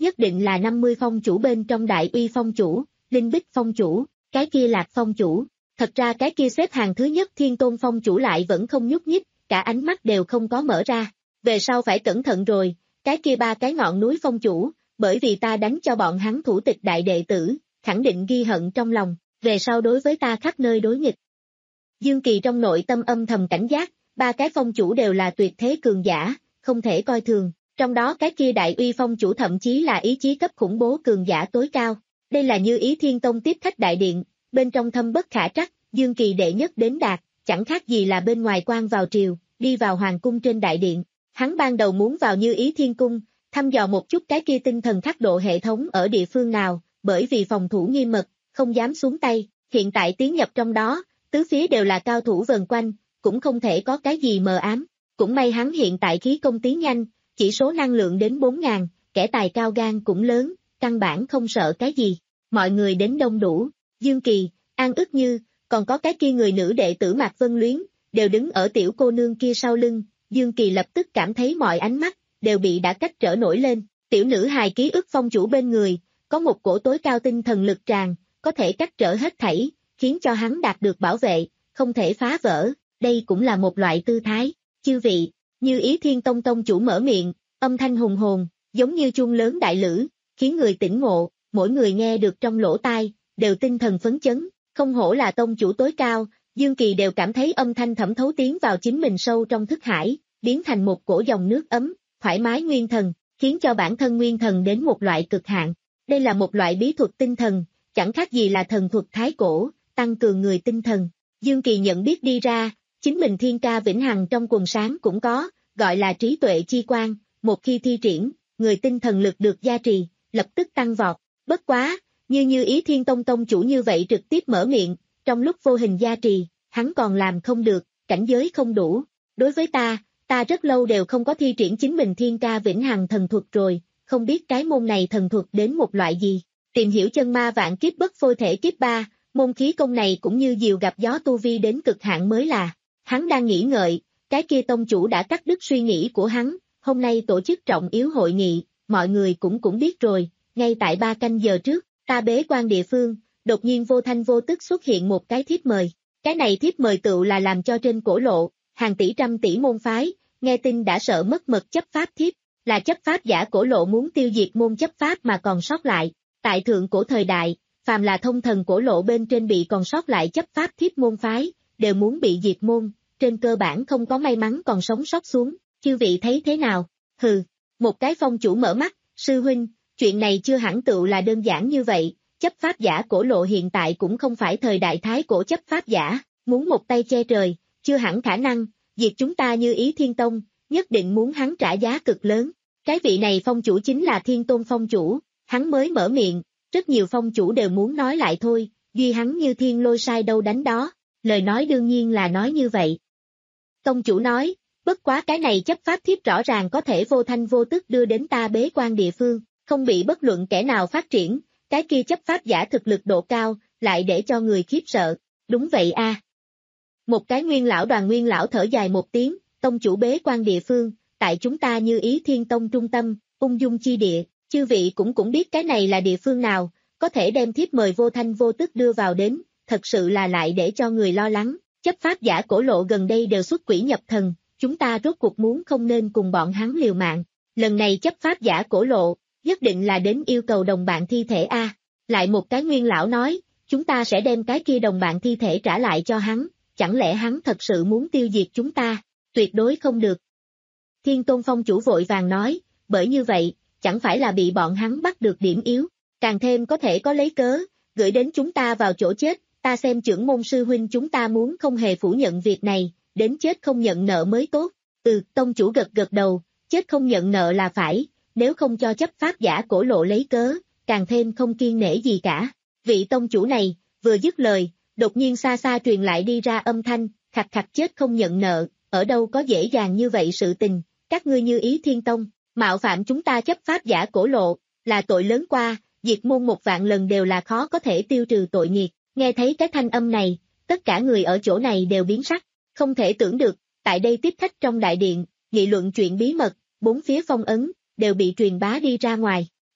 Speaker 2: nhất định là năm mươi phong chủ bên trong Đại Uy phong chủ, Linh Bích phong chủ, cái kia Lạc phong chủ. Thật ra cái kia xếp hàng thứ nhất Thiên Tôn phong chủ lại vẫn không nhúc nhích, cả ánh mắt đều không có mở ra. Về sau phải cẩn thận rồi, cái kia ba cái ngọn núi phong chủ, bởi vì ta đánh cho bọn hắn thủ tịch đại đệ tử, khẳng định ghi hận trong lòng, về sau đối với ta khắp nơi đối nghịch. Dương Kỳ trong nội tâm âm thầm cảnh giác, ba cái phong chủ đều là tuyệt thế cường giả, không thể coi thường, trong đó cái kia Đại Uy phong chủ thậm chí là ý chí cấp khủng bố cường giả tối cao. Đây là Như Ý Thiên Tông tiếp khách đại điện, bên trong thâm bất khả trắc, Dương Kỳ đệ nhất đến đạt, chẳng khác gì là bên ngoài quan vào triều, đi vào hoàng cung trên đại điện. Hắn ban đầu muốn vào Như Ý Thiên Cung, thăm dò một chút cái kia tinh thần khắc độ hệ thống ở địa phương nào, bởi vì phòng thủ nghiêm mật, không dám xuống tay, hiện tại tiến nhập trong đó, tứ phía đều là cao thủ vần quanh, cũng không thể có cái gì mờ ám. Cũng may hắn hiện tại khí công tiến nhanh, chỉ số năng lượng đến bốn ngàn, kẻ tài cao gan cũng lớn, căn bản không sợ cái gì. Mọi người đến đông đủ, Dương Kỳ, An Ức Như, còn có cái kia người nữ đệ tử Mạc Vân Luyến, đều đứng ở tiểu cô nương kia sau lưng. Dương Kỳ lập tức cảm thấy mọi ánh mắt đều bị đã cách trở nổi lên. Tiểu nữ hài ký ức phong chủ bên người, có một cổ tối cao tinh thần lực tràn, có thể cách trở hết thảy, khiến cho hắn đạt được bảo vệ, không thể phá vỡ. Đây cũng là một loại tư thái. Chư vị, Như Ý Thiên Tông tông chủ mở miệng, âm thanh hùng hồn, giống như chuông lớn đại lữ, khiến người tỉnh ngộ, mỗi người nghe được trong lỗ tai, đều tinh thần phấn chấn, không hổ là tông chủ tối cao. Dương Kỳ đều cảm thấy âm thanh thẩm thấu tiến vào chính mình sâu trong thức hải, biến thành một cổ dòng nước ấm, thoải mái nguyên thần, khiến cho bản thân nguyên thần đến một loại cực hạn. Đây là một loại bí thuật tinh thần, chẳng khác gì là thần thuật thái cổ, tăng cường người tinh thần. Dương Kỳ nhận biết đi ra, chính mình thiên ca vĩnh hằng trong quần sáng cũng có, gọi là trí tuệ chi quan, một khi thi triển, người tinh thần lực được gia trì, lập tức tăng vọt. Bất quá, như Như Ý Thiên Tông tông chủ như vậy trực tiếp mở miệng, trong lúc vô hình gia trì, hắn còn làm không được, cảnh giới không đủ. Đối với ta, ta rất lâu đều không có thi triển chính mình thiên ca vĩnh hằng thần thuật rồi, không biết cái môn này thần thuật đến một loại gì. Tìm hiểu chân ma vạn kiếp bất phôi thể kiếp ba, môn khí công này cũng như diều gặp gió tu vi đến cực hạn mới là. Hắn đang nghĩ ngợi, cái kia tông chủ đã cắt đứt suy nghĩ của hắn, hôm nay tổ chức trọng yếu hội nghị, mọi người cũng cũng biết rồi, ngay tại ba canh giờ trước, ta bế quan địa phương, đột nhiên vô thanh vô tức xuất hiện một cái thiếp mời. Cái này thiếp mời tựu là làm cho trên cổ lộ, hàng tỷ trăm tỷ môn phái, nghe tin đã sợ mất mật chấp pháp thiếp, là chấp pháp giả cổ lộ muốn tiêu diệt môn chấp pháp mà còn sót lại. Tại thượng cổ thời đại, phàm là thông thần cổ lộ bên trên bị còn sót lại chấp pháp thiếp môn phái, đều muốn bị diệt môn, trên cơ bản không có may mắn còn sống sót xuống. Chư vị thấy thế nào? Hừ, một cái phong chủ mở mắt, sư huynh, chuyện này chưa hẳn tựu là đơn giản như vậy. Chấp pháp giả cổ lộ hiện tại cũng không phải thời đại thái cổ chấp pháp giả, muốn một tay che trời, chưa hẳn khả năng, diệt chúng ta Như Ý Thiên Tông, nhất định muốn hắn trả giá cực lớn. Cái vị này phong chủ chính là Thiên Tôn phong chủ, hắn mới mở miệng, rất nhiều phong chủ đều muốn nói lại thôi, duy hắn như thiên lôi sai đâu đánh đó, lời nói đương nhiên là nói như vậy. Tông chủ nói, bất quá cái này chấp pháp thiếp rõ ràng có thể vô thanh vô tức đưa đến ta bế quan địa phương, không bị bất luận kẻ nào phát triển. Cái kia chấp pháp giả thực lực độ cao, lại để cho người khiếp sợ. Đúng vậy a. À. Một cái nguyên lão đoàn nguyên lão thở dài một tiếng, tông chủ bế quan địa phương, tại chúng ta Như Ý Thiên Tông trung tâm, ung dung chi địa, chư vị cũng cũng biết cái này là địa phương nào, có thể đem thiếp mời vô thanh vô tức đưa vào đến, thật sự là lại để cho người lo lắng. Chấp pháp giả cổ lộ gần đây đều xuất quỷ nhập thần, chúng ta rốt cuộc muốn không nên cùng bọn hắn liều mạng. Lần này chấp pháp giả cổ lộ, nhất định là đến yêu cầu đồng bạn thi thể a. Lại một cái nguyên lão nói, chúng ta sẽ đem cái kia đồng bạn thi thể trả lại cho hắn, chẳng lẽ hắn thật sự muốn tiêu diệt chúng ta? Tuyệt đối không được. Thiên Tôn phong chủ vội vàng nói, bởi như vậy, chẳng phải là bị bọn hắn bắt được điểm yếu, càng thêm có thể có lấy cớ, gửi đến chúng ta vào chỗ chết. Ta xem trưởng môn sư huynh chúng ta muốn không hề phủ nhận việc này, đến chết không nhận nợ mới tốt. Ừ, tông chủ gật gật đầu, chết không nhận nợ là phải, nếu không cho chấp pháp giả cổ lộ lấy cớ, càng thêm không kiên nể gì cả. Vị tông chủ này, vừa dứt lời, đột nhiên xa xa truyền lại đi ra âm thanh, khặt khặt chết không nhận nợ, ở đâu có dễ dàng như vậy sự tình, các ngươi Như Ý Thiên Tông, mạo phạm chúng ta chấp pháp giả cổ lộ, là tội lớn qua, diệt môn một vạn lần đều là khó có thể tiêu trừ tội nghiệt. Nghe thấy cái thanh âm này, tất cả người ở chỗ này đều biến sắc, không thể tưởng được, tại đây tiếp khách trong đại điện, nghị luận chuyện bí mật, bốn phía phong ấn, đều bị truyền bá đi ra ngoài.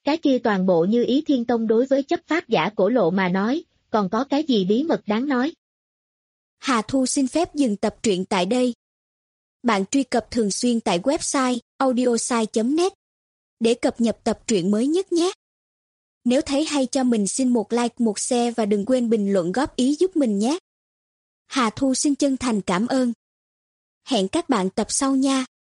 Speaker 2: Cái kia toàn bộ Như Ý Thiên Tông đối với chấp pháp giả cổ lộ mà nói, còn có cái gì bí mật đáng nói.
Speaker 3: Hà Thu xin phép dừng tập truyện tại đây. Bạn truy cập thường xuyên tại website audiosai chấm net để cập nhật tập truyện mới nhất nhé. Nếu thấy hay cho mình xin một like, một share và đừng quên bình luận góp ý giúp mình nhé. Hà Thu xin chân thành cảm ơn. Hẹn các bạn tập sau nha.